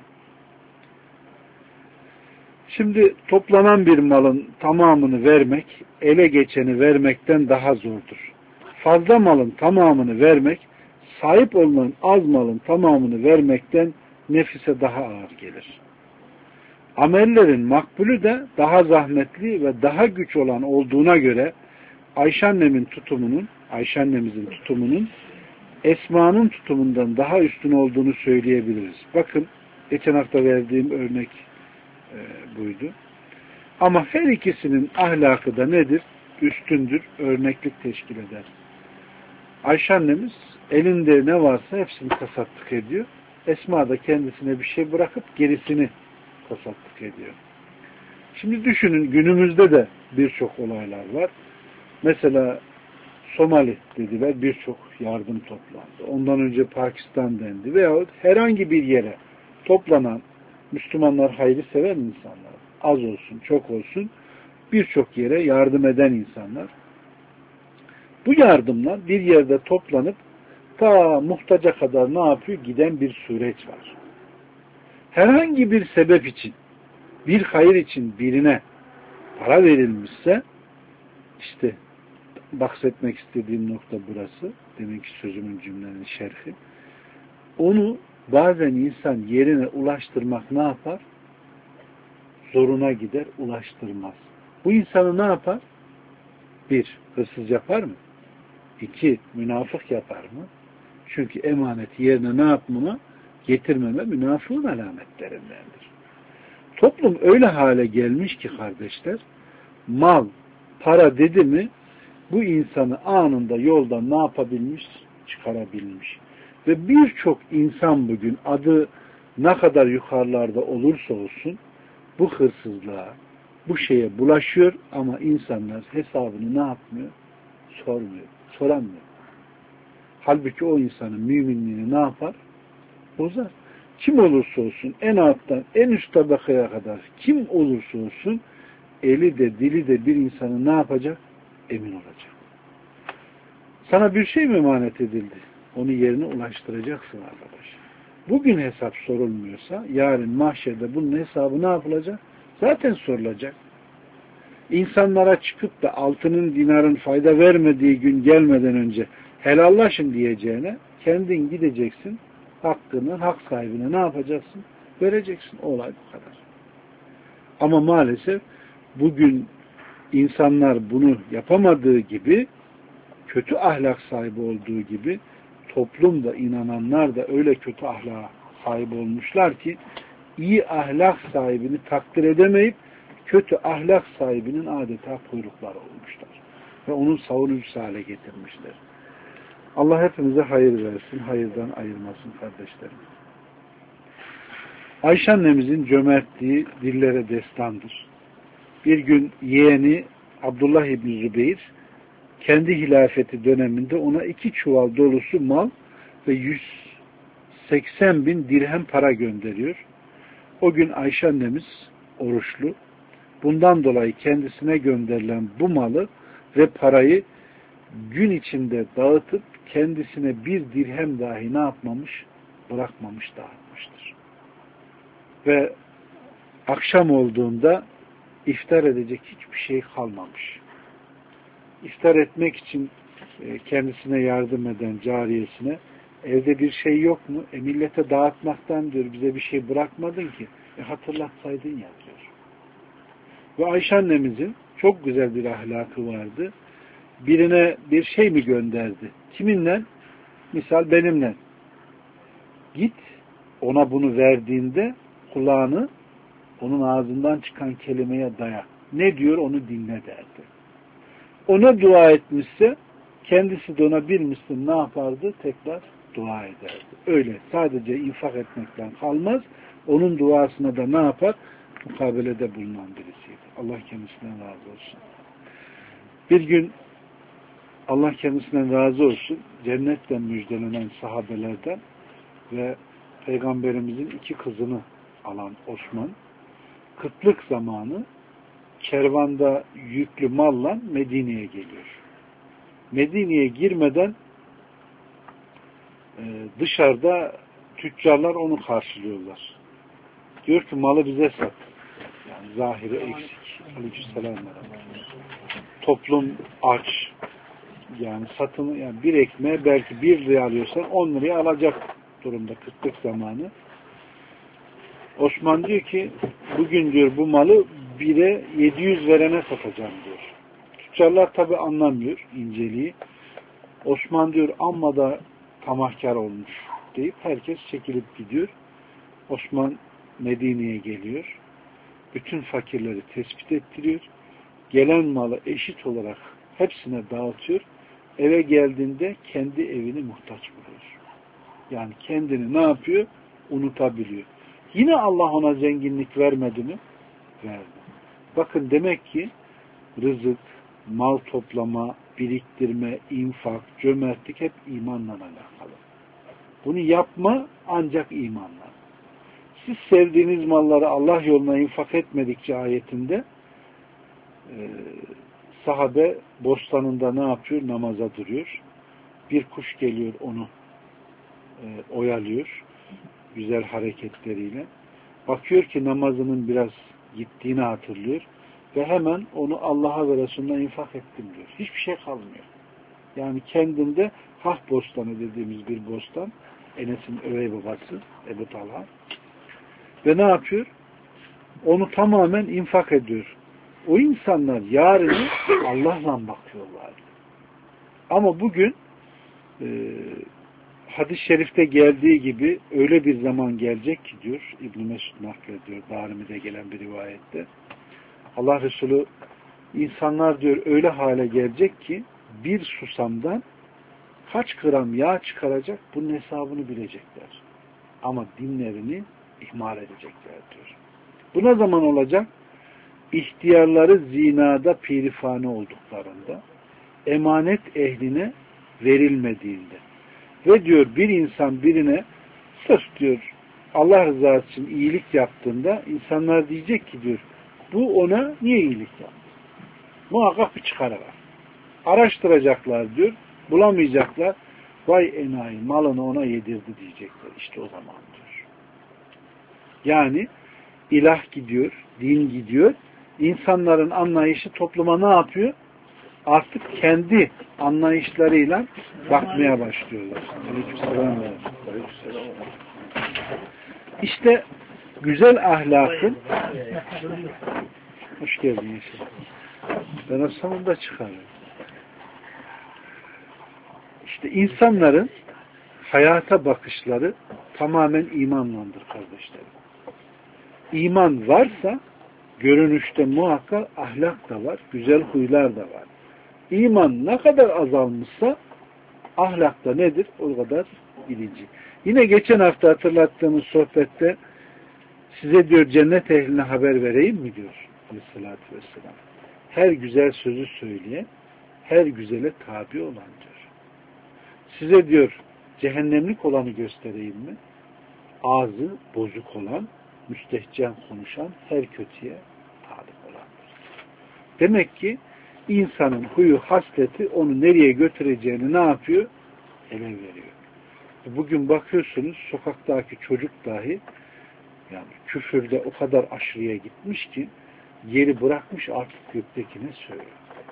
Şimdi toplanan bir malın tamamını vermek, ele geçeni vermekten daha zordur. Fazla malın tamamını vermek, sahip olunan az malın tamamını vermekten nefise daha ağır gelir. Amellerin makbulü de daha zahmetli ve daha güç olan olduğuna göre Ayşe annemin tutumunun, Ayşe annemizin tutumunun Esma'nın tutumundan daha üstün olduğunu söyleyebiliriz. Bakın geçen hafta verdiğim örnek e, buydu. Ama her ikisinin ahlakı da nedir? Üstündür, örneklik teşkil eder. Ayşe annemiz elinde ne varsa hepsini tasadduk ediyor. Esma da kendisine bir şey bırakıp gerisini tasadduk ediyor. Şimdi düşünün günümüzde de birçok olaylar var. Mesela Somali dediler, birçok yardım toplandı. Ondan önce Pakistan dendi veyahut herhangi bir yere toplanan Müslümanlar hayrı seven insanlar, az olsun çok olsun birçok yere yardım eden insanlar. Bu yardımlar bir yerde toplanıp ta muhtaca kadar ne yapıyor? Giden bir süreç var. Herhangi bir sebep için, bir hayır için birine para verilmişse işte bahsetmek istediğim nokta burası. Demek ki sözümün cümlenin şerhi. Onu bazen insan yerine ulaştırmak ne yapar? Zoruna gider, ulaştırmaz. Bu insanı ne yapar? Bir, hırsız yapar mı? İki, münafık yapar mı? Çünkü emaneti yerine ne yapmama? Getirmeme münafığın alametlerindendir. Toplum öyle hale gelmiş ki kardeşler, mal, para dedi mi bu insanı anında yoldan ne yapabilmiş? Çıkarabilmiş. Ve birçok insan bugün adı ne kadar yukarılarda olursa olsun bu hırsızlığa, bu şeye bulaşıyor ama insanlar hesabını ne yapmıyor? Sormuyor, soramıyor. Halbuki o insanın müminliğini ne yapar? Bozar. Kim olursa olsun, en alttan en üst tabakaya kadar kim olursa olsun eli de dili de bir insanı ne yapacak? Emin olacak. Sana bir şey mi emanet edildi? Onu yerine ulaştıracaksın arkadaş. Bugün hesap sorulmuyorsa yarın mahşerde bunun hesabı ne yapılacak? Zaten sorulacak. İnsanlara çıkıp da altının dinarın fayda vermediği gün gelmeden önce helallaşın diyeceğine kendin gideceksin, hakkını hak sahibine ne yapacaksın? Vereceksin. O olay bu kadar. Ama maalesef bugün insanlar bunu yapamadığı gibi, kötü ahlak sahibi olduğu gibi toplumda inananlar da öyle kötü ahlaka sahip olmuşlar ki iyi ahlak sahibini takdir edemeyip kötü ahlak sahibinin adeta kuyrukları olmuşlar. Ve onun savunucusu hale getirmişler. Allah hepimize hayır versin, hayırdan ayırmasın kardeşlerim. Ayşe annemizin cömertliği dillere destandır. Bir gün yeğeni Abdullah İbni Zübeyir kendi hilafeti döneminde ona iki çuval dolusu mal ve yüz seksen bin dirhem para gönderiyor. O gün Ayşe annemiz oruçlu. Bundan dolayı kendisine gönderilen bu malı ve parayı gün içinde dağıtıp kendisine bir dirhem dahi ne yapmamış? Bırakmamış, dağıtmıştır. Ve akşam olduğunda iftar edecek hiçbir şey kalmamış. İftar etmek için kendisine yardım eden cariyesine evde bir şey yok mu? E millete dağıtmaktan diyor bize bir şey bırakmadın ki. E hatırlatsaydın ya diyor. Ve Ayşe annemizin çok güzel bir ahlakı vardı. Birine bir şey mi gönderdi? Kiminle? Misal benimle. Git ona bunu verdiğinde kulağını onun ağzından çıkan kelimeye daya. Ne diyor onu dinle derdi. Ona dua etmişse kendisi de ona bilmişsin ne yapardı? Tekrar dua ederdi. Öyle sadece infak etmekten kalmaz. Onun duasına da ne yapar? Mukabelede bulunan birisiydi. Allah kendisinden razı olsun. Bir gün Allah kendisinden razı olsun cennetten müjdelenen sahabelerden ve Peygamberimizin iki kızını alan Osman kıtlık zamanı kervanda yüklü malla Medine'ye geliyor. Medine'ye girmeden e, dışarıda tüccarlar onu karşılıyorlar. Diyor ki malı bize sat. Yani zahiri eksik. Aleykümselam. Toplum aç. Yani satını yani bir ekmeğe belki bir liraya alıyorsan on liraya alacak durumda kıtlık zamanı. Osman diyor ki bugün diyor bu malı bire yedi yüz verene satacağım diyor. Tüccarlar tabi anlamıyor inceliği. Osman diyor amma da tamahkar olmuş deyip herkes çekilip gidiyor. Osman Medine'ye geliyor. Bütün fakirleri tespit ettiriyor. Gelen malı eşit olarak hepsine dağıtıyor. Eve geldiğinde kendi evini muhtaç buluyor. Yani kendini ne yapıyor? Unutabiliyor. Yine Allah ona zenginlik vermedi mi? Verdi. Bakın demek ki rızık, mal toplama, biriktirme, infak, cömertlik hep imanla alakalı. Bunu yapma ancak imanla. Siz sevdiğiniz malları Allah yoluna infak etmedikçe ayetinde e, sahabe bostanında ne yapıyor? Namaza duruyor. Bir kuş geliyor onu e, oyalıyor. Güzel hareketleriyle. Bakıyor ki namazının biraz gittiğini hatırlıyor. Ve hemen onu Allah'a ve Resulüne infak ettim diyor. Hiçbir şey kalmıyor. Yani kendinde Hah bostanı dediğimiz bir bostan. Enes'in övey babası Ebu Talha. Ve ne yapıyor? Onu tamamen infak ediyor. O insanlar yarını Allah'la bakıyorlar. Ama bugün e, hadis-i şerifte geldiği gibi öyle bir zaman gelecek ki diyor İbn-i Mesud naklediyor. Darimi'de gelen bir rivayette. Allah Resulü insanlar diyor öyle hale gelecek ki bir susamdan kaç gram yağ çıkaracak bunun hesabını bilecekler. Ama dinlerini ihmal edecekler diyor. Bu ne zaman olacak? İhtiyarları zinada pirifane olduklarında, emanet ehline verilmediğinde ve diyor bir insan birine sırf diyor Allah rızası için iyilik yaptığında insanlar diyecek ki diyor bu ona niye iyilik yaptı? Muhakkak bir çıkarı var. Araştıracaklar diyor, bulamayacaklar. Vay enayi malını ona yedirdi diyecekler. İşte o zaman diyor. Yani ilah gidiyor, din gidiyor. İnsanların anlayışı topluma ne yapıyor? Artık kendi anlayışlarıyla bakmaya başlıyorlar. İşte güzel ahlakın hoş geldin Yeşil. Ben o sonunda çıkarıyorum. İşte insanların hayata bakışları tamamen imanlandır kardeşlerim. İman varsa görünüşte muhakkak ahlak da var, güzel huylar da var. İman ne kadar azalmışsa ahlak da nedir? O kadar bilinci. Yine geçen hafta hatırlattığımız sohbette size diyor cennet ehline haber vereyim mi diyor Aleyhisselatü Vesselam. Her güzel sözü söyleyen, her güzele tabi olan diyor. Size diyor cehennemlik olanı göstereyim mi? Ağzı bozuk olan, müstehcen konuşan, her kötüye talip olandır. Demek ki insanın huyu, hasleti onu nereye götüreceğini ne yapıyor? Ele veriyor. Bugün bakıyorsunuz sokaktaki çocuk dahi yani küfürde o kadar aşırıya gitmiş ki yeri bırakmış artık göktekine söylüyor.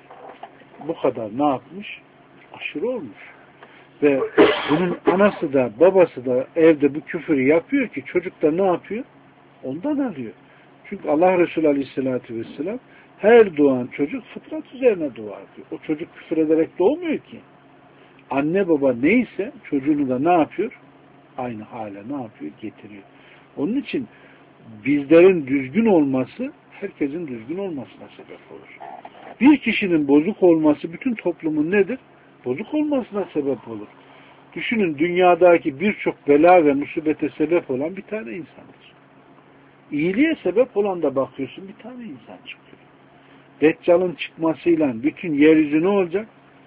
Bu kadar ne yapmış? Aşırı olmuş. Ve bunun anası da babası da evde bu küfürü yapıyor ki çocuk da ne yapıyor? Ondan alıyor. Çünkü Allah Resulü Aleyhisselatü Vesselam her doğan çocuk fıtrat üzerine doğar diyor. O çocuk küfür ederek doğmuyor ki. Anne baba neyse çocuğunu da ne yapıyor? Aynı hale ne yapıyor? Getiriyor. Onun için bizlerin düzgün olması herkesin düzgün olmasına sebep olur. Bir kişinin bozuk olması bütün toplumun nedir? Bozuk olmasına sebep olur. Düşünün dünyadaki birçok bela ve musibete sebep olan bir tane insandır. İyiliğe sebep olan da bakıyorsun bir tane insan çıkıyor. Deccal'ın çıkmasıyla bütün yeryüzü ne olacak?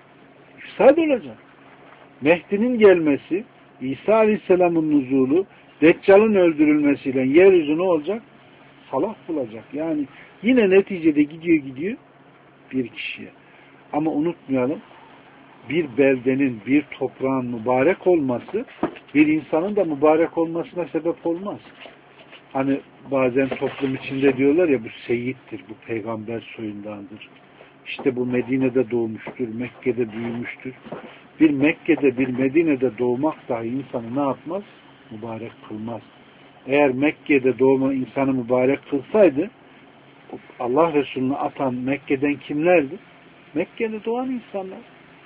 İfsad olacak. Mehdi'nin gelmesi, İsa Aleyhisselam'ın nuzulu, Deccal'ın öldürülmesiyle yeryüzü ne olacak? Salah bulacak. Yani yine neticede gidiyor gidiyor bir kişiye. Ama unutmayalım bir beldenin, bir toprağın mübarek olması bir insanın da mübarek olmasına sebep olmaz. Hani bazen toplum içinde diyorlar ya bu seyittir, bu peygamber soyundandır. İşte bu Medine'de doğmuştur, Mekke'de büyümüştür. Bir Mekke'de, bir Medine'de doğmak dahi insanı ne yapmaz? Mübarek kılmaz. Eğer Mekke'de doğma insanı mübarek kılsaydı Allah Resulü'nü atan Mekke'den kimlerdi? Mekke'de doğan insanlar.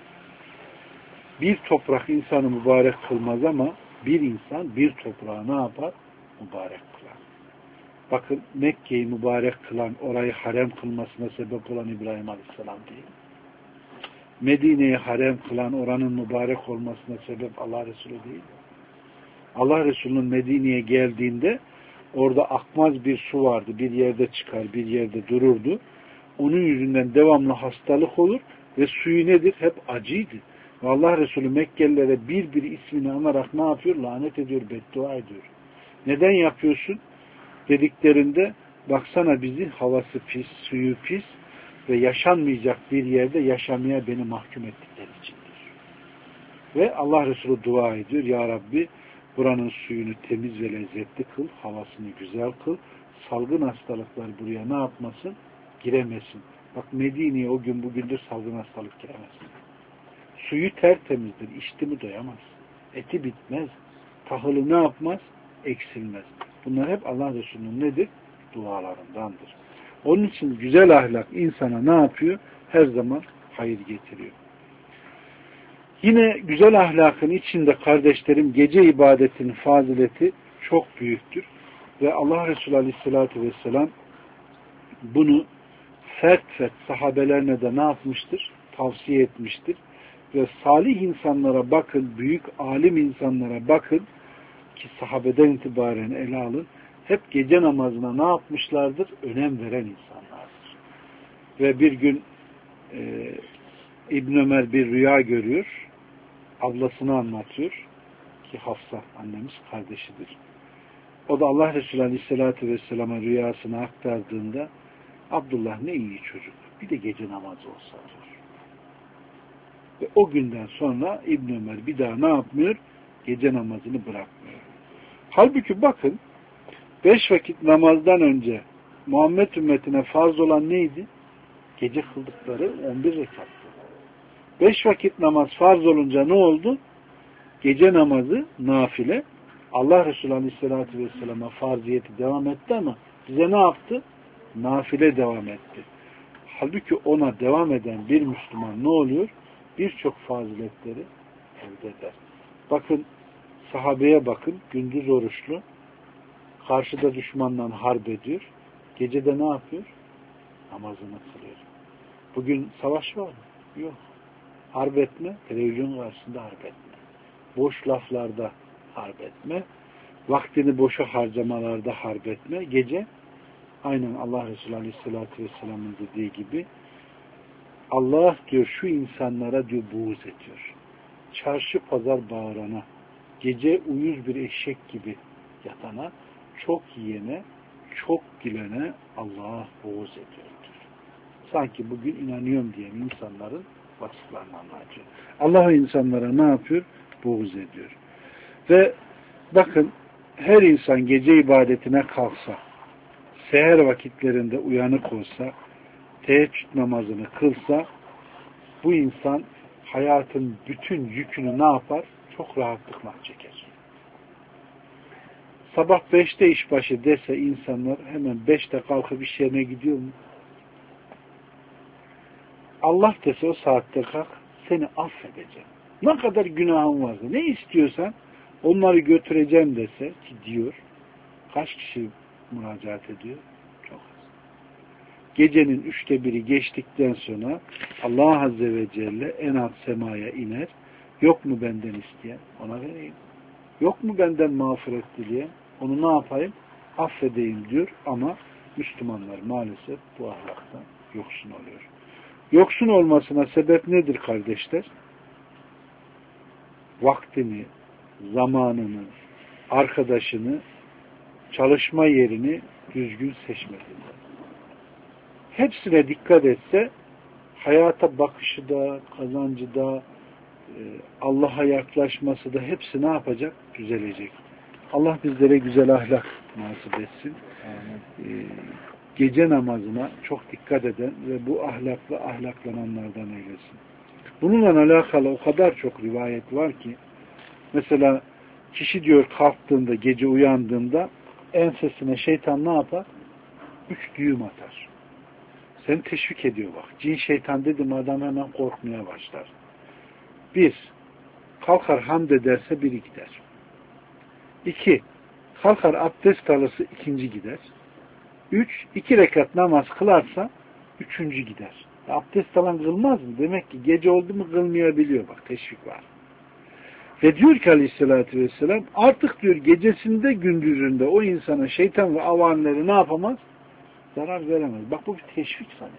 Bir toprak insanı mübarek kılmaz ama bir insan bir toprağı ne yapar? Mübarek kılar. Bakın Mekke'yi mübarek kılan, orayı harem kılmasına sebep olan İbrahim Aleyhisselam değil. Medine'yi harem kılan, oranın mübarek olmasına sebep Allah Resulü değil. Allah Resulü'nün Medine'ye geldiğinde orada akmaz bir su vardı. Bir yerde çıkar, bir yerde dururdu. Onun yüzünden devamlı hastalık olur ve suyu nedir? Hep acıydı. Ve Allah Resulü Mekkelilere bir bir ismini anarak ne yapıyor? Lanet ediyor, beddua ediyor. Neden yapıyorsun? Dediklerinde baksana bizi havası pis, suyu pis ve yaşanmayacak bir yerde yaşamaya beni mahkum ettikleri içindir. Ve Allah Resulü dua ediyor. Ya Rabbi buranın suyunu temiz ve lezzetli kıl, havasını güzel kıl, salgın hastalıklar buraya ne yapmasın? Giremesin. Bak Medine'ye o gün bugündür salgın hastalık giremesin. Suyu tertemizdir, içti mi doyamaz. Eti bitmez, tahılı ne yapmaz? Eksilmez. Bunlar hep Allah Resulü'nün nedir? Dualarındandır. Onun için güzel ahlak insana ne yapıyor? Her zaman hayır getiriyor. Yine güzel ahlakın içinde kardeşlerim gece ibadetinin fazileti çok büyüktür. Ve Allah Resulü Aleyhisselatü Vesselam bunu fert fert sahabelerine de ne yapmıştır? Tavsiye etmiştir. Ve salih insanlara bakın, büyük alim insanlara bakın ki sahabeden itibaren ele alın. Hep gece namazına ne yapmışlardır? Önem veren insanlardır. Ve bir gün e, İbn Ömer bir rüya görüyor. Ablasını anlatıyor ki Hafsa annemiz kardeşidir. O da Allah Resulü Aleyhisselatü Vesselam'a rüyasını aktardığında Abdullah ne iyi çocuk. Bir de gece namazı olsa diyor. Ve o günden sonra İbn Ömer bir daha ne yapmıyor? Gece namazını bırakmıyor. Halbuki bakın beş vakit namazdan önce Muhammed ümmetine farz olan neydi? Gece kıldıkları on bir rekattı. Beş vakit namaz farz olunca ne oldu? Gece namazı nafile. Allah Resulü Aleyhisselatü Vesselam'a farziyeti devam etti ama bize ne yaptı? Nafile devam etti. Halbuki ona devam eden bir Müslüman ne oluyor? Birçok faziletleri elde eder. Bakın sahabeye bakın, gündüz oruçlu, karşıda düşmanla harp ediyor, gecede ne yapıyor? Namazını kılıyor. Bugün savaş var mı? Yok. Harp etme, televizyon karşısında harp etme. Boş laflarda harp etme, vaktini boşa harcamalarda harp etme. Gece, aynen Allah Resulü Aleyhisselatü Vesselam'ın dediği gibi, Allah diyor şu insanlara diyor buğz ediyor. Çarşı pazar bağırana, gece uyuz bir eşek gibi yatana, çok yiyene, çok gülene Allah buğz ediyor diyor. Sanki bugün inanıyorum diyen insanların vasıflarını anlatıyor. Allah o insanlara ne yapıyor? Buğz ediyor. Ve bakın her insan gece ibadetine kalksa, seher vakitlerinde uyanık olsa, teheccüd namazını kılsa, bu insan hayatın bütün yükünü ne yapar? Çok rahatlıkla çeker. Sabah beşte işbaşı dese insanlar hemen beşte kalkıp iş yerine gidiyor mu? Allah dese o saatte kalk, seni affedeceğim. Ne kadar günahın varsa, ne istiyorsan onları götüreceğim dese ki diyor, kaç kişi müracaat ediyor? Çok az. Gecenin üçte biri geçtikten sonra Allah Azze ve Celle en alt semaya iner. Yok mu benden isteyen? Ona vereyim. Yok mu benden mağfiret dileyen? Onu ne yapayım? Affedeyim diyor ama Müslümanlar maalesef bu ahlaktan yoksun oluyor. Yoksun olmasına sebep nedir kardeşler? Vaktini, zamanını, arkadaşını, çalışma yerini düzgün seçmediğinde. Hepsine dikkat etse hayata bakışı da, kazancı da, Allah'a yaklaşması da hepsi ne yapacak? Düzelecek. Allah bizlere güzel ahlak nasip etsin. Ee, gece namazına çok dikkat eden ve bu ahlakla ahlaklananlardan eylesin. Bununla alakalı o kadar çok rivayet var ki mesela kişi diyor kalktığında, gece uyandığında ensesine şeytan ne yapar? Üç düğüm atar. Seni teşvik ediyor bak. Cin şeytan dedim adam hemen korkmaya başlar. Bir, kalkar hamd ederse biri gider. İki, kalkar abdest alırsa ikinci gider. Üç, iki rekat namaz kılarsa üçüncü gider. Abdest alan kılmaz mı? Demek ki gece oldu mu kılmayabiliyor. Bak teşvik var. Ve diyor ki Aleyhisselatü Vesselam artık diyor gecesinde gündüzünde o insana şeytan ve avanları ne yapamaz? Zarar veremez. Bak bu bir teşvik sana.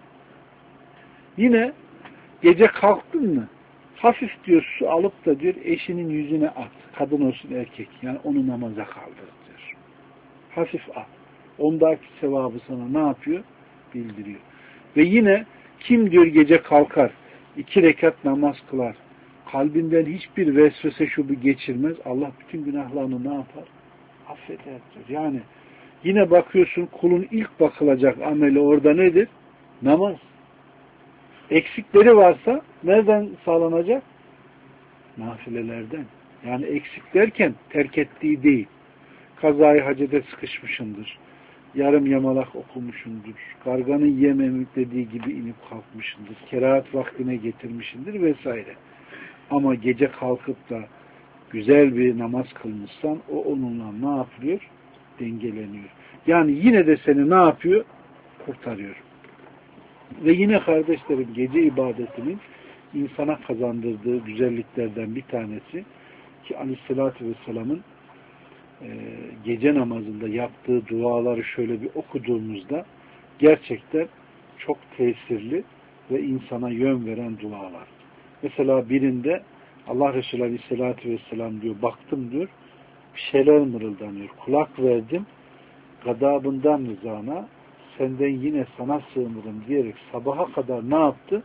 Yine gece kalktın mı hafif diyor su alıp da diyor eşinin yüzüne at. Kadın olsun erkek. Yani onu namaza kaldır diyor. Hafif at. Ondaki sevabı sana ne yapıyor? Bildiriyor. Ve yine kim diyor gece kalkar, iki rekat namaz kılar, kalbinden hiçbir vesvese şubu geçirmez, Allah bütün günahlarını ne yapar? Affeder diyor. Yani yine bakıyorsun kulun ilk bakılacak ameli orada nedir? Namaz. Eksikleri varsa nereden sağlanacak? Nafilelerden. Yani eksik derken terk ettiği değil. Kazayı hacede sıkışmışındır. Yarım yamalak okumuşundur. Karganın yemem dediği gibi inip kalkmışındır. Kerahat vaktine getirmişindir vesaire. Ama gece kalkıp da güzel bir namaz kılmışsan o onunla ne yapıyor? Dengeleniyor. Yani yine de seni ne yapıyor? Kurtarıyor. Ve yine kardeşlerim gece ibadetinin insana kazandırdığı güzelliklerden bir tanesi ki Aleyhisselatü Vesselam'ın e, gece namazında yaptığı duaları şöyle bir okuduğumuzda gerçekten çok tesirli ve insana yön veren dualar. Mesela birinde Allah Resulü Aleyhisselatü Vesselam diyor, baktım diyor, bir şeyler mırıldanıyor. Kulak verdim, gadabından rızana, senden yine sana sığınırım diyerek sabaha kadar ne yaptı?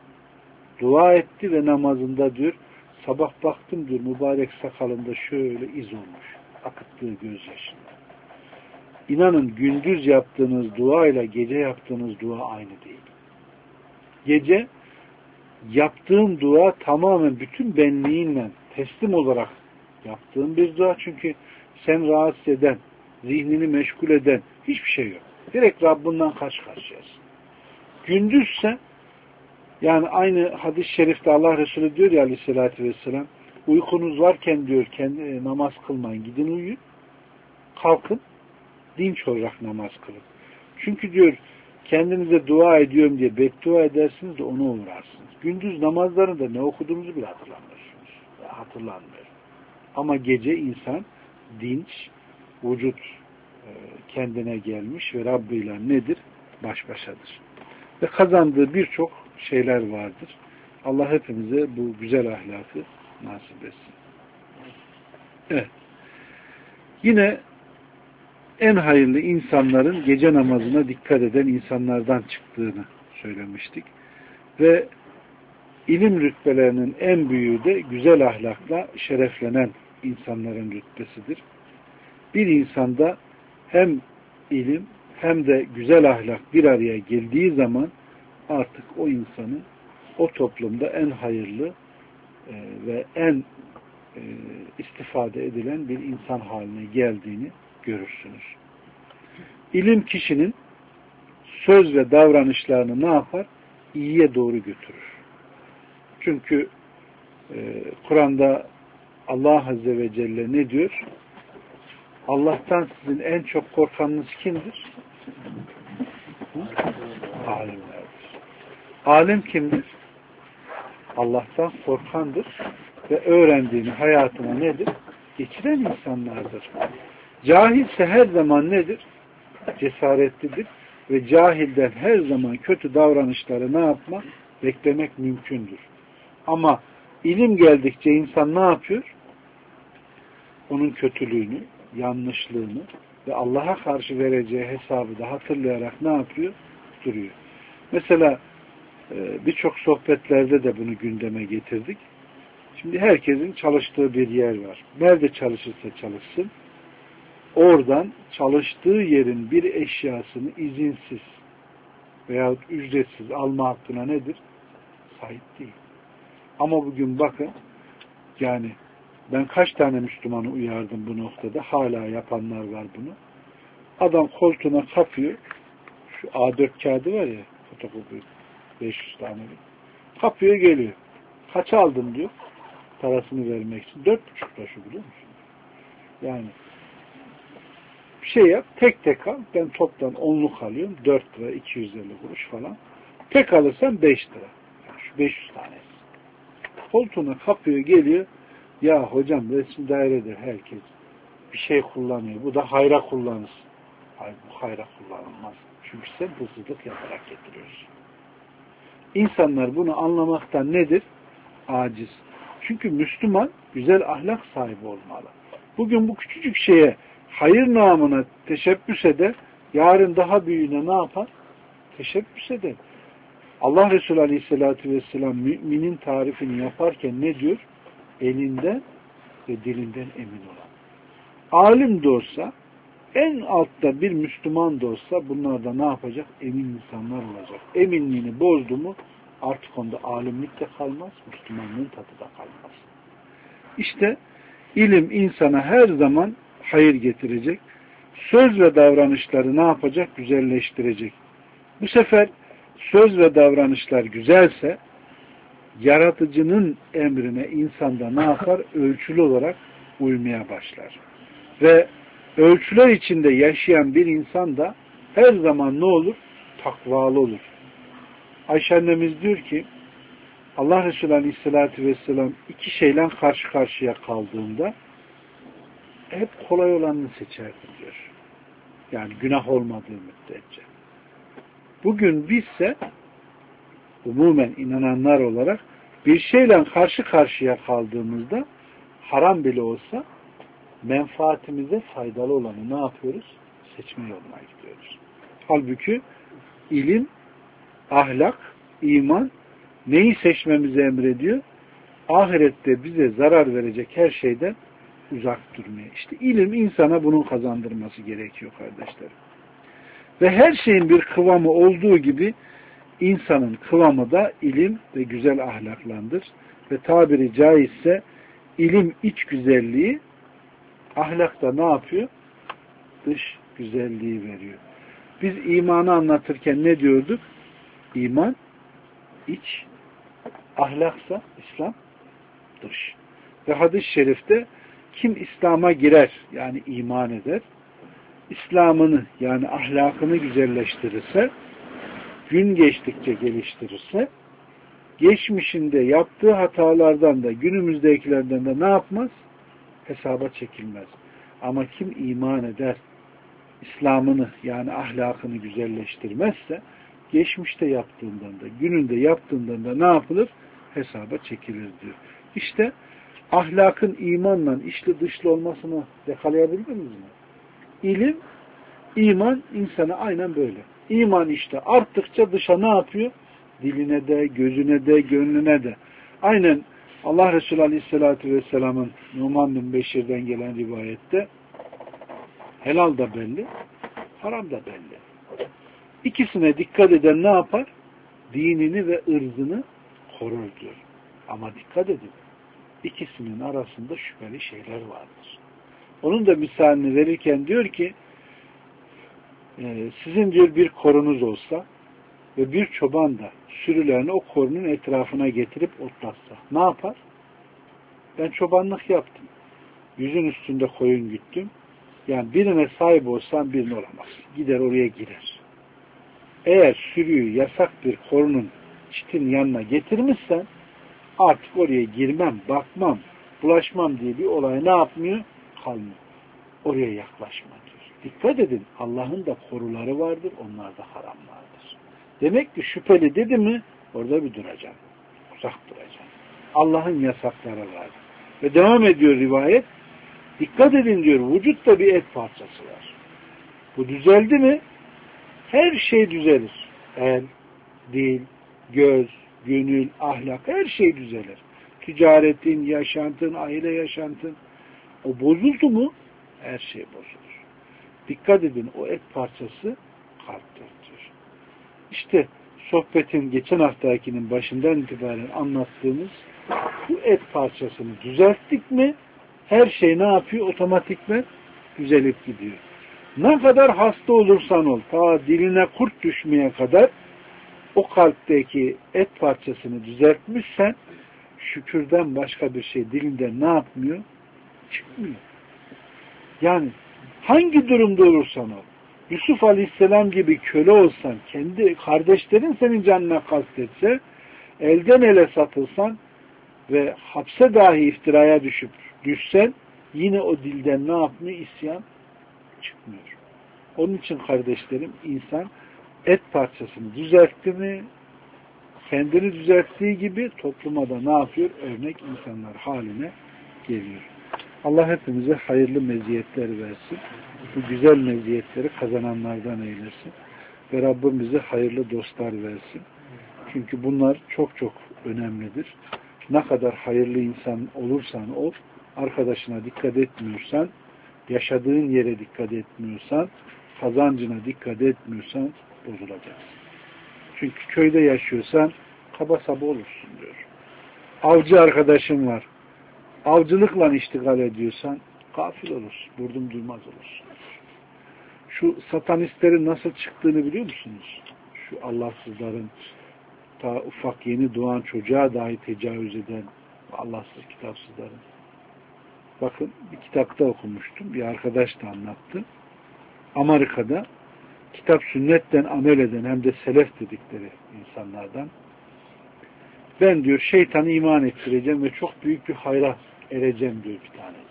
Dua etti ve namazında diyor, sabah baktım diyor, mübarek sakalında şöyle iz olmuş. Akıttığı gözyaşında. İnanın gündüz yaptığınız dua ile gece yaptığınız dua aynı değil. Gece yaptığın dua tamamen bütün benliğinle teslim olarak yaptığın bir dua. Çünkü sen rahatsız eden, zihnini meşgul eden hiçbir şey yok. Direkt Rabbinden karşı karşıyasın. Gündüzse yani aynı hadis-i şerifte Allah Resulü diyor ya Aleyhisselatü Vesselam, uykunuz varken diyor kendi, namaz kılmayın, gidin uyuyun, kalkın dinç olarak namaz kılın. Çünkü diyor kendinize dua ediyorum diye beddua edersiniz de ona uğrarsınız. Gündüz namazlarında ne okuduğumuzu bile hatırlamıyorsunuz. Hatırlanmıyor. Ama gece insan dinç, vücut kendine gelmiş ve Rabbi ile nedir? Baş başadır. Ve kazandığı birçok şeyler vardır. Allah hepimize bu güzel ahlakı nasip etsin. Evet. Yine en hayırlı insanların gece namazına dikkat eden insanlardan çıktığını söylemiştik. Ve ilim rütbelerinin en büyüğü de güzel ahlakla şereflenen insanların rütbesidir. Bir insanda hem ilim hem de güzel ahlak bir araya geldiği zaman artık o insanın o toplumda en hayırlı e, ve en e, istifade edilen bir insan haline geldiğini görürsünüz. İlim kişinin söz ve davranışlarını ne yapar? İyiye doğru götürür. Çünkü e, Kur'an'da Allah Azze ve Celle ne diyor? Allah'tan sizin en çok korkanınız kimdir? Hı? Alimlerdir. Alim kimdir? Allah'tan korkandır ve öğrendiğini hayatına nedir? Geçiren insanlardır. Cahilse her zaman nedir? Cesaretlidir ve cahilden her zaman kötü davranışları ne yapmak? Beklemek mümkündür. Ama ilim geldikçe insan ne yapıyor? Onun kötülüğünü, yanlışlığını ve Allah'a karşı vereceği hesabı da hatırlayarak ne yapıyor? Duruyor. Mesela birçok sohbetlerde de bunu gündeme getirdik. Şimdi herkesin çalıştığı bir yer var. Nerede çalışırsa çalışsın, oradan çalıştığı yerin bir eşyasını izinsiz veyahut ücretsiz alma hakkına nedir? Sahip değil. Ama bugün bakın, yani ben kaç tane Müslümanı uyardım bu noktada, hala yapanlar var bunu. Adam koltuğuna kapıyor, şu A dört kağıdı var ya, fotokopi beş yüz tane. Kapıyor geliyor. Kaç aldın diyor. Parasını vermek için. Dört buçuk lira şu, biliyor musun? Yani bir şey yap. Tek tek al. Ben toptan onluk alıyorum. Dört lira, iki yüz elli kuruş falan. Tek alırsan beş lira. Yani şu beş yüz tanesi. Koltuğuna kapıyor geliyor. Ya hocam resim dairede herkes bir şey kullanıyor. Bu da hayra kullanırsın. Hayır, bu hayra kullanılmaz. Çünkü sen hırsızlık yaparak getiriyorsun. İnsanlar bunu anlamaktan nedir? Aciz. Çünkü Müslüman güzel ahlak sahibi olmalı. Bugün bu küçücük şeye hayır namına teşebbüs eder, yarın daha büyüğüne ne yapar? Teşebbüs eder. Allah Resulü Aleyhisselatü Vesselam müminin tarifini yaparken ne diyor? Elinden ve dilinden emin olan. Alim de olsa, en altta bir Müslüman da olsa bunlar da ne yapacak? Emin insanlar olacak. Eminliğini bozdu mu artık onda alimlik de kalmaz, Müslümanlığın tadı da kalmaz. İşte ilim insana her zaman hayır getirecek. Söz ve davranışları ne yapacak? Güzelleştirecek. Bu sefer söz ve davranışlar güzelse yaratıcının emrine insanda ne yapar? Ölçülü olarak uymaya başlar. Ve ölçüler içinde yaşayan bir insan da her zaman ne olur? Takvalı olur. Ayşe annemiz diyor ki Allah Resulü Aleyhisselatü Vesselam iki şeyle karşı karşıya kaldığında hep kolay olanını seçerdi diyor. Yani günah olmadığı müddetçe. Bugün bizse umumen inananlar olarak bir şeyle karşı karşıya kaldığımızda haram bile olsa menfaatimize faydalı olanı ne yapıyoruz? Seçme yoluna gidiyoruz. Halbuki ilim, ahlak, iman neyi seçmemizi emrediyor? Ahirette bize zarar verecek her şeyden uzak durmaya. İşte ilim insana bunun kazandırması gerekiyor kardeşlerim. Ve her şeyin bir kıvamı olduğu gibi insanın kıvamı da ilim ve güzel ahlaklandır. Ve tabiri caizse ilim iç güzelliği, ahlak da ne yapıyor? Dış güzelliği veriyor. Biz imanı anlatırken ne diyorduk? İman iç, ahlaksa İslam dış. Ve hadis-i şerifte kim İslam'a girer, yani iman eder, İslam'ını yani ahlakını güzelleştirirse, gün geçtikçe geliştirirse, geçmişinde yaptığı hatalardan da günümüzdekilerden de ne yapmaz? Hesaba çekilmez. Ama kim iman eder, İslam'ını yani ahlakını güzelleştirmezse, geçmişte yaptığından da gününde yaptığından da ne yapılır? Hesaba çekilir diyor. İşte ahlakın imanla içli dışlı olmasını yakalayabildiniz mi? İlim, iman insana aynen böyle. İman işte arttıkça dışa ne yapıyor? Diline de, gözüne de, gönlüne de. Aynen Allah Resulü Aleyhisselatü Vesselam'ın Numan bin Beşir'den gelen rivayette helal da belli, haram da belli. İkisine dikkat eden ne yapar? Dinini ve ırzını korur diyor. Ama dikkat edin. İkisinin arasında şüpheli şeyler vardır. Onun da misalini verirken diyor ki e, sizin diyor bir korunuz olsa ve bir çoban da sürülerini o korunun etrafına getirip otlatsa ne yapar? Ben çobanlık yaptım. Yüzün üstünde koyun güttüm. Yani birine sahip olsam birine olamaz. Gider oraya girer. Eğer sürüyü yasak bir korunun çitin yanına getirmişsen artık oraya girmem, bakmam, bulaşmam diye bir olay ne yapmıyor? Kalmıyor. Oraya yaklaşma diyor. Dikkat edin. Allah'ın da koruları vardır. Onlar da haram vardır. Demek ki şüpheli dedi mi orada bir duracağım. Uzak duracağım. Allah'ın yasakları vardır. Ve devam ediyor rivayet. Dikkat edin diyor. Vücutta bir et parçası var. Bu düzeldi mi her şey düzelir. El, dil, göz, gönül, ahlak her şey düzelir. Ticaretin, yaşantın, aile yaşantın. O bozuldu mu her şey bozulur. Dikkat edin o et parçası kalptir diyor. İşte sohbetin geçen haftakinin başından itibaren anlattığımız bu et parçasını düzelttik mi her şey ne yapıyor? Otomatikman düzelip gidiyor. Ne kadar hasta olursan ol, ta diline kurt düşmeye kadar o kalpteki et parçasını düzeltmişsen şükürden başka bir şey dilinden ne yapmıyor? Çıkmıyor. Yani hangi durumda olursan ol, Yusuf Aleyhisselam gibi köle olsan, kendi kardeşlerin senin canına kastetse, elden ele satılsan ve hapse dahi iftiraya düşüp düşsen, yine o dilden ne yapmıyor? İsyan çıkmıyor. Onun için kardeşlerim, insan et parçasını düzeltti mi, kendini düzelttiği gibi topluma da ne yapıyor? Örnek insanlar haline geliyor. Allah hepimize hayırlı meziyetler versin. Bu güzel meziyetleri kazananlardan eylesin. Ve Rabbim bize hayırlı dostlar versin. Çünkü bunlar çok çok önemlidir. Ne kadar hayırlı insan olursan ol, arkadaşına dikkat etmiyorsan, yaşadığın yere dikkat etmiyorsan, kazancına dikkat etmiyorsan bozulacaksın. Çünkü köyde yaşıyorsan kaba saba olursun diyor. Avcı arkadaşın var. Avcılıkla iştigal ediyorsan gafil olursun. Vurdum duymaz olursun. Şu satanistlerin nasıl çıktığını biliyor musunuz? Şu Allahsızların ta ufak yeni doğan çocuğa dahi tecavüz eden Allahsız kitapsızların. Bakın bir kitapta okumuştum. Bir arkadaş da anlattı. Amerika'da kitap sünnetten amel eden hem de selef dedikleri insanlardan. Ben diyor şeytanı iman ettireceğim ve çok büyük bir hayra ereceğim diyor bir tanesi.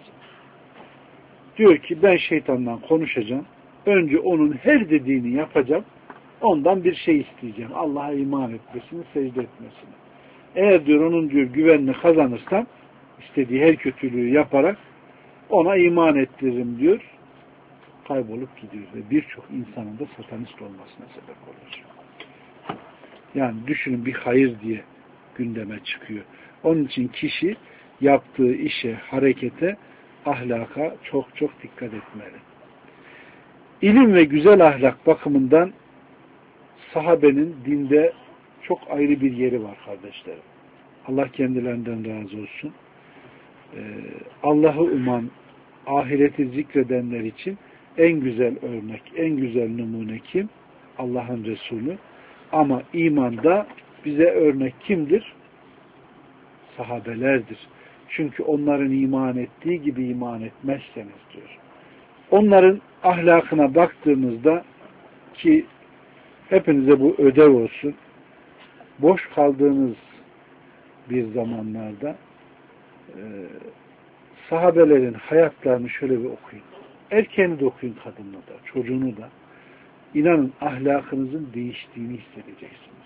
Diyor ki ben şeytandan konuşacağım. Önce onun her dediğini yapacağım. Ondan bir şey isteyeceğim. Allah'a iman etmesini, secde etmesini. Eğer diyor onun diyor güvenini kazanırsam istediği her kötülüğü yaparak ona iman ettiririm diyor. Kaybolup gidiyor ve birçok insanın da satanist olmasına sebep olur. Yani düşünün bir hayır diye gündeme çıkıyor. Onun için kişi yaptığı işe, harekete, ahlaka çok çok dikkat etmeli. İlim ve güzel ahlak bakımından sahabenin dinde çok ayrı bir yeri var kardeşlerim. Allah kendilerinden razı olsun. Ee, Allah'ı uman, ahireti zikredenler için en güzel örnek, en güzel numune kim? Allah'ın Resulü. Ama imanda bize örnek kimdir? Sahabelerdir. Çünkü onların iman ettiği gibi iman etmezseniz diyor. Onların ahlakına baktığımızda ki hepinize bu ödev olsun. Boş kaldığınız bir zamanlarda e, sahabelerin hayatlarını şöyle bir okuyun. Erkeğini de okuyun, kadını da, çocuğunu da. İnanın ahlakınızın değiştiğini hissedeceksiniz.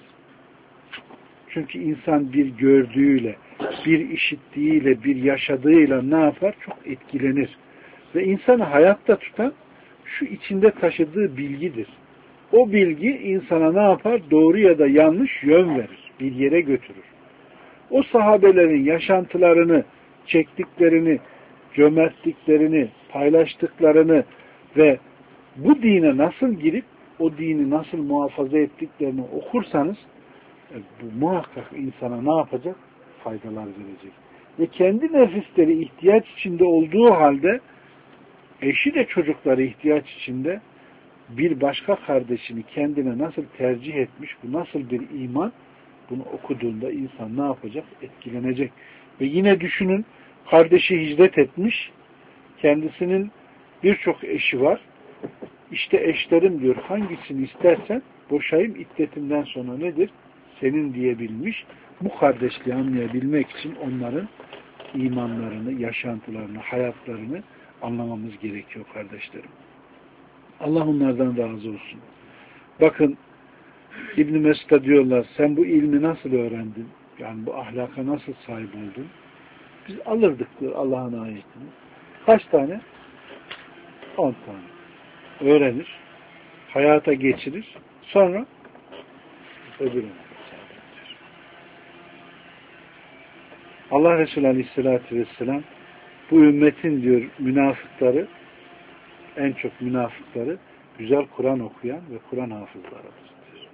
Çünkü insan bir gördüğüyle, bir işittiğiyle, bir yaşadığıyla ne yapar? Çok etkilenir. Ve insanı hayatta tutan şu içinde taşıdığı bilgidir. O bilgi insana ne yapar? Doğru ya da yanlış yön verir. Bir yere götürür. O sahabelerin yaşantılarını, çektiklerini, cömertliklerini, paylaştıklarını ve bu dine nasıl girip o dini nasıl muhafaza ettiklerini okursanız e, bu muhakkak insana ne yapacak? Faydalar verecek. Ve kendi nefisleri ihtiyaç içinde olduğu halde eşi de çocukları ihtiyaç içinde bir başka kardeşini kendine nasıl tercih etmiş, bu nasıl bir iman, bunu okuduğunda insan ne yapacak? Etkilenecek. Ve yine düşünün, kardeşi hicret etmiş, kendisinin birçok eşi var. İşte eşlerim diyor, hangisini istersen boşayayım, iddetimden sonra nedir? Senin diyebilmiş. Bu kardeşliği anlayabilmek için onların imanlarını, yaşantılarını, hayatlarını anlamamız gerekiyor kardeşlerim. Allah onlardan razı olsun. Bakın İbn-i Mesud'a diyorlar, sen bu ilmi nasıl öğrendin? Yani bu ahlaka nasıl sahip oldun? Biz alırdık diyor Allah'ın ayetini. Kaç tane? On tane. Öğrenir, hayata geçirir, sonra öbürüne. Allah Resulü Aleyhisselatü Vesselam bu ümmetin diyor münafıkları, en çok münafıkları güzel Kur'an okuyan ve Kur'an hafızlarıdır.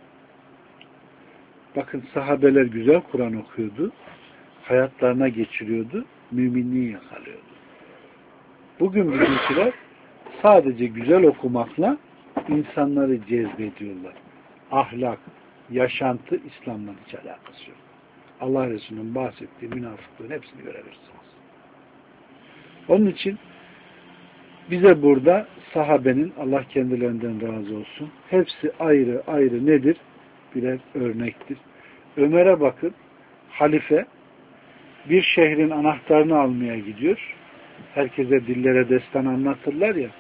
Bakın sahabeler güzel Kur'an okuyordu, hayatlarına geçiriyordu, müminliği yakalıyordu. Bugün bizimkiler sadece güzel okumakla insanları cezbediyorlar. Ahlak, yaşantı İslam'la hiç alakası yok. Allah Resulü'nün bahsettiği münafıklığın hepsini görebilirsiniz. Onun için bize burada sahabenin, Allah kendilerinden razı olsun, hepsi ayrı ayrı nedir? Birer örnektir. Ömer'e bakın, halife bir şehrin anahtarını almaya gidiyor. Herkese dillere destan anlatırlar ya.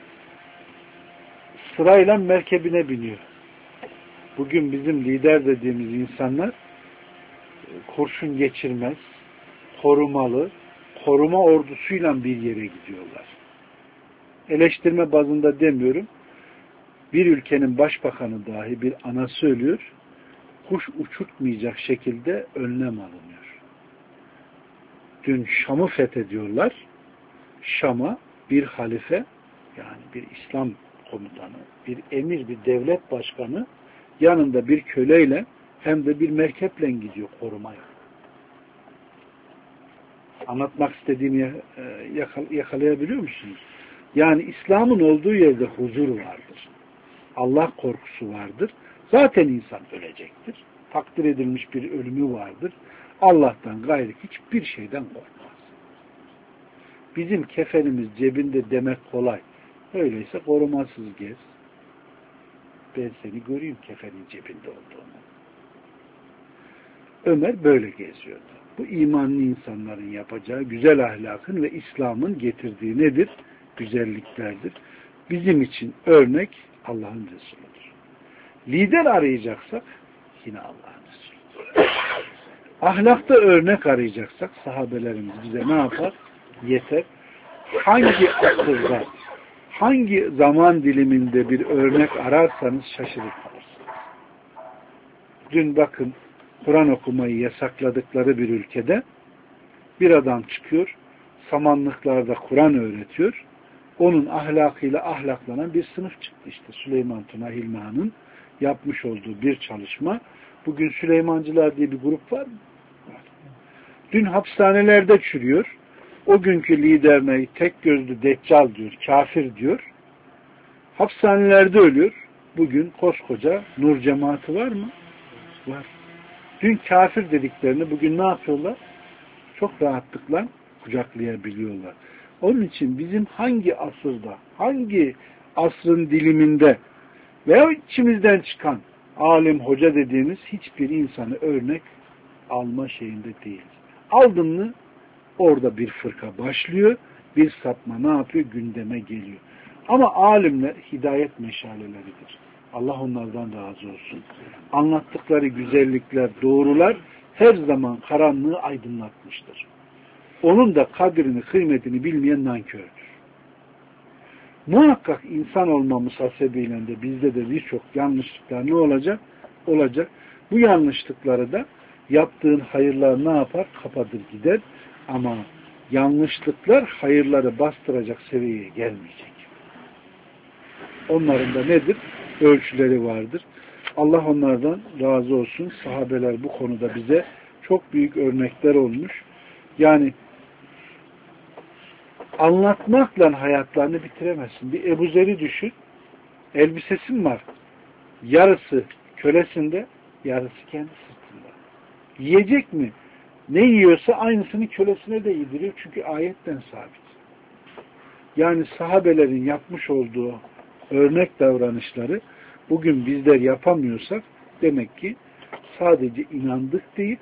Sırayla merkebine biniyor. Bugün bizim lider dediğimiz insanlar kurşun geçirmez, korumalı, koruma ordusuyla bir yere gidiyorlar. Eleştirme bazında demiyorum. Bir ülkenin başbakanı dahi bir ana söylüyor, kuş uçurtmayacak şekilde önlem alınıyor. Dün Şam'ı fethediyorlar. Şam'a bir halife, yani bir İslam komutanı, bir emir, bir devlet başkanı yanında bir köleyle hem de bir merkeple gidiyor korumaya. Anlatmak istediğimi yakalayabiliyor musunuz? Yani İslam'ın olduğu yerde huzur vardır. Allah korkusu vardır. Zaten insan ölecektir. Takdir edilmiş bir ölümü vardır. Allah'tan gayrı hiçbir şeyden korkmaz. Bizim kefenimiz cebinde demek kolay. Öyleyse korumasız gez. ben seni göreyim kefenin cebinde olduğunu. Ömer böyle geziyordu. Bu imanlı insanların yapacağı güzel ahlakın ve İslam'ın getirdiği nedir? Güzelliklerdir. Bizim için örnek Allah'ın Resulüdür. Lider arayacaksak yine Allah'ın Resulüdür. Ahlakta örnek arayacaksak sahabelerimiz bize ne yapar? Yeter. Hangi asırda, hangi zaman diliminde bir örnek ararsanız şaşırıp kalırsınız. Dün bakın Kur'an okumayı yasakladıkları bir ülkede bir adam çıkıyor, samanlıklarda Kur'an öğretiyor. Onun ahlakıyla ahlaklanan bir sınıf çıktı işte. Süleyman Tuna Hilmi'nin yapmış olduğu bir çalışma. Bugün Süleymancılar diye bir grup var mı? Var. Dün hapishanelerde çürüyor. O günkü liderine tek gözlü deccal diyor, kafir diyor. Hapishanelerde ölüyor. Bugün koskoca nur cemaati var mı? Var. Dün kafir dediklerini bugün ne yapıyorlar? Çok rahatlıkla kucaklayabiliyorlar. Onun için bizim hangi asırda, hangi asrın diliminde veya içimizden çıkan alim, hoca dediğimiz hiçbir insanı örnek alma şeyinde değiliz. Aldın mı orada bir fırka başlıyor, bir sapma ne yapıyor? Gündeme geliyor. Ama alimler hidayet meşaleleridir. Allah onlardan razı olsun. Anlattıkları güzellikler, doğrular her zaman karanlığı aydınlatmıştır. Onun da kadrini, kıymetini bilmeyen nankördür. Muhakkak insan olmamız hasebiyle de bizde de birçok yanlışlıklar ne olacak? Olacak. Bu yanlışlıkları da yaptığın hayırlar ne yapar? Kapatır gider. Ama yanlışlıklar hayırları bastıracak seviyeye gelmeyecek. Onların da nedir? Ölçüleri vardır. Allah onlardan razı olsun. Sahabeler bu konuda bize çok büyük örnekler olmuş. Yani anlatmakla hayatlarını bitiremezsin. Bir Ebu Zer'i düşün. Elbisesin var. Yarısı kölesinde, yarısı kendi sırtında. Yiyecek mi? Ne yiyorsa aynısını kölesine de yediriyor. Çünkü ayetten sabit. Yani sahabelerin yapmış olduğu örnek davranışları bugün bizler yapamıyorsak demek ki sadece inandık deyip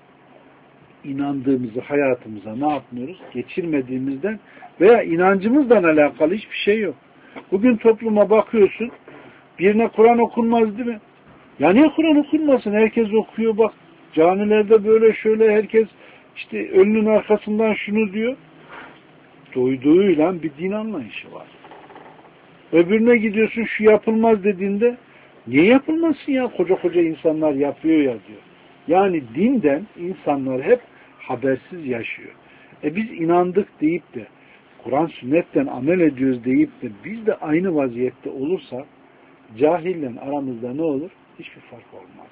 inandığımızı hayatımıza ne yapmıyoruz? Geçirmediğimizden veya inancımızla alakalı hiçbir şey yok. Bugün topluma bakıyorsun, birine Kur'an okunmaz değil mi? Ya niye Kur'an okunmasın? Herkes okuyor bak. Camilerde böyle şöyle herkes işte ölünün arkasından şunu diyor. Duyduğuyla bir din anlayışı var. Öbürüne gidiyorsun şu yapılmaz dediğinde niye yapılmasın ya? Koca koca insanlar yapıyor ya diyor. Yani dinden insanlar hep habersiz yaşıyor. E biz inandık deyip de Kur'an sünnetten amel ediyoruz deyip de biz de aynı vaziyette olursa cahille aramızda ne olur? Hiçbir fark olmaz.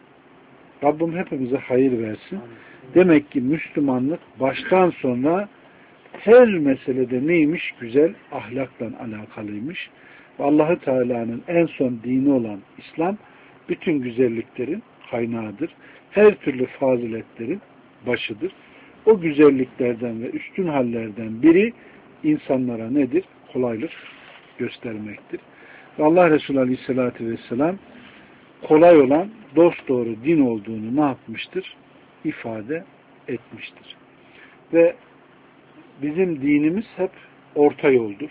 Rabbim hepimize hayır versin. Demek ki Müslümanlık baştan sona her meselede neymiş? Güzel ahlakla alakalıymış. Ve Allah-u Teala'nın en son dini olan İslam bütün güzelliklerin kaynağıdır. Her türlü faziletlerin başıdır. O güzelliklerden ve üstün hallerden biri insanlara nedir? Kolaylık göstermektir. Ve Allah Resulü Aleyhisselatü Vesselam kolay olan dosdoğru din olduğunu ne yapmıştır? İfade etmiştir. Ve bizim dinimiz hep orta yoldur.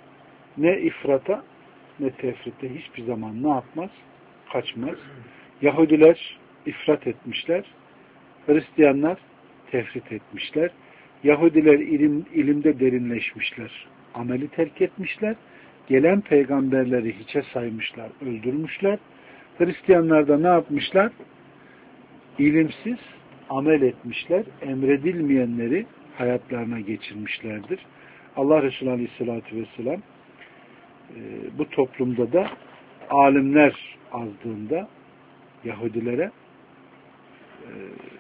Ne ifrata ne tefrite hiçbir zaman ne yapmaz? Kaçmaz. Yahudiler ifrat etmişler. Hristiyanlar tefrit etmişler. Yahudiler ilim, ilimde derinleşmişler. Ameli terk etmişler. Gelen peygamberleri hiçe saymışlar, öldürmüşler. Hristiyanlar da ne yapmışlar? İlimsiz amel etmişler. Emredilmeyenleri hayatlarına geçirmişlerdir. Allah Resulü Aleyhisselatü Vesselam e, bu toplumda da alimler azdığında Yahudilere e,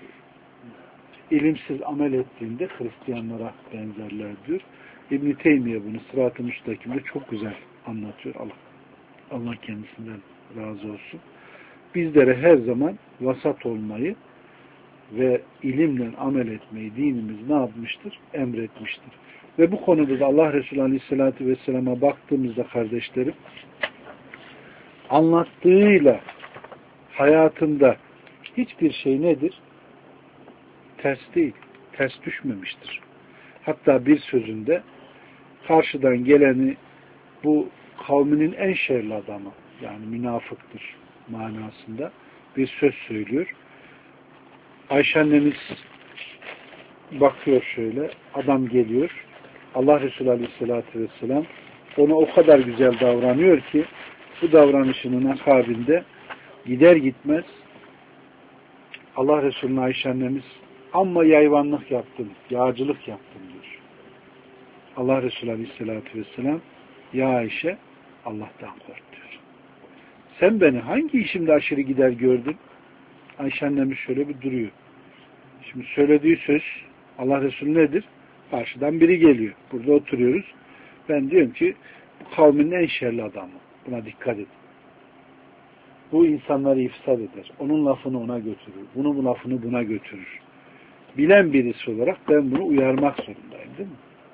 ilimsiz amel ettiğinde Hristiyanlara benzerler diyor. İbn-i Teymiye bunu Sırat-ı Müstakim'de çok güzel anlatıyor. Allah, Allah kendisinden razı olsun. Bizlere her zaman vasat olmayı ve ilimle amel etmeyi dinimiz ne yapmıştır? Emretmiştir. Ve bu konuda da Allah Resulü Aleyhisselatü Vesselam'a baktığımızda kardeşlerim anlattığıyla hayatında hiçbir şey nedir? Ters değil. Ters düşmemiştir. Hatta bir sözünde karşıdan geleni bu kavminin en şerli adamı, yani münafıktır manasında bir söz söylüyor. Ayşe annemiz bakıyor şöyle, adam geliyor. Allah Resulü Aleyhisselatü Vesselam ona o kadar güzel davranıyor ki bu davranışının akabinde gider gitmez Allah Resulü'nün Ayşe annemiz amma yayvanlık yaptın, yağcılık yaptın diyor. Allah Resulü Aleyhisselatü Vesselam ya Ayşe Allah'tan kork diyor. Sen beni hangi işimde aşırı gider gördün? Ayşe annemiz şöyle bir duruyor. Şimdi söylediği söz Allah Resulü nedir? Karşıdan biri geliyor. Burada oturuyoruz. Ben diyorum ki bu kavmin en şerli adamı. Buna dikkat edin. Bu insanları ifsad eder. Onun lafını ona götürür. Bunun bu lafını buna götürür. Bilen birisi olarak ben bunu uyarmak zorundayım, değil mi?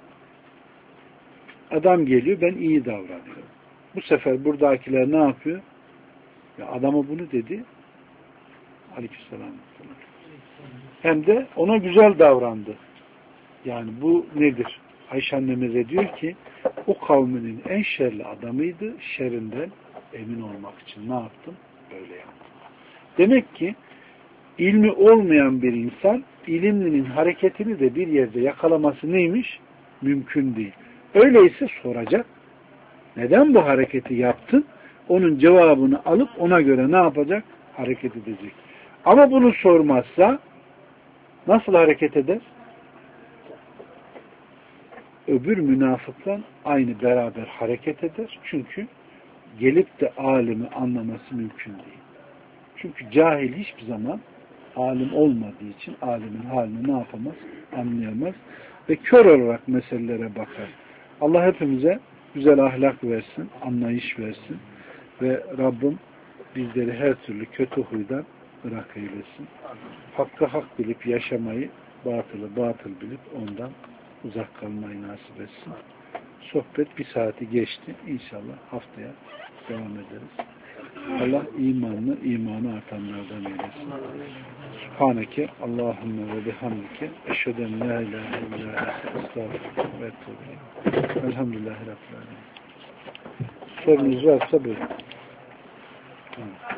Adam geliyor, ben iyi davranıyorum. Bu sefer buradakiler ne yapıyor? Ya adama bunu dedi. Aleykümselam. Hem de ona güzel davrandı. Yani bu nedir? Ayşe annemize diyor ki o kavminin en şerli adamıydı. Şerrinden emin olmak için ne yaptım? Böyle yaptım. Demek ki ilmi olmayan bir insan ilimlinin hareketini de bir yerde yakalaması neymiş? Mümkün değil. Öyleyse soracak. Neden bu hareketi yaptın? Onun cevabını alıp ona göre ne yapacak? Hareket edecek. Ama bunu sormazsa nasıl hareket eder? Öbür münafıkla aynı beraber hareket eder. Çünkü gelip de alimi anlaması mümkün değil. Çünkü cahil hiçbir zaman alim olmadığı için alimin halini ne yapamaz? Anlayamaz. Ve kör olarak meselelere bakar. Allah hepimize güzel ahlak versin, anlayış versin. Ve Rabbim bizleri her türlü kötü huydan bırak eylesin. Hakkı hak bilip yaşamayı, batılı batıl bilip ondan uzak kalmayı nasip etsin. Sohbet bir saati geçti. İnşallah haftaya devam ederiz. Allah imanlı, imanı artanlardan eylesin. Subhaneke Allahümme ve bihamdike eşheden la ilahe illa ente estağfurullah ve etûbü ileyk. Elhamdülillahi Rabbil âlemin. Sorunuz varsa buyurun.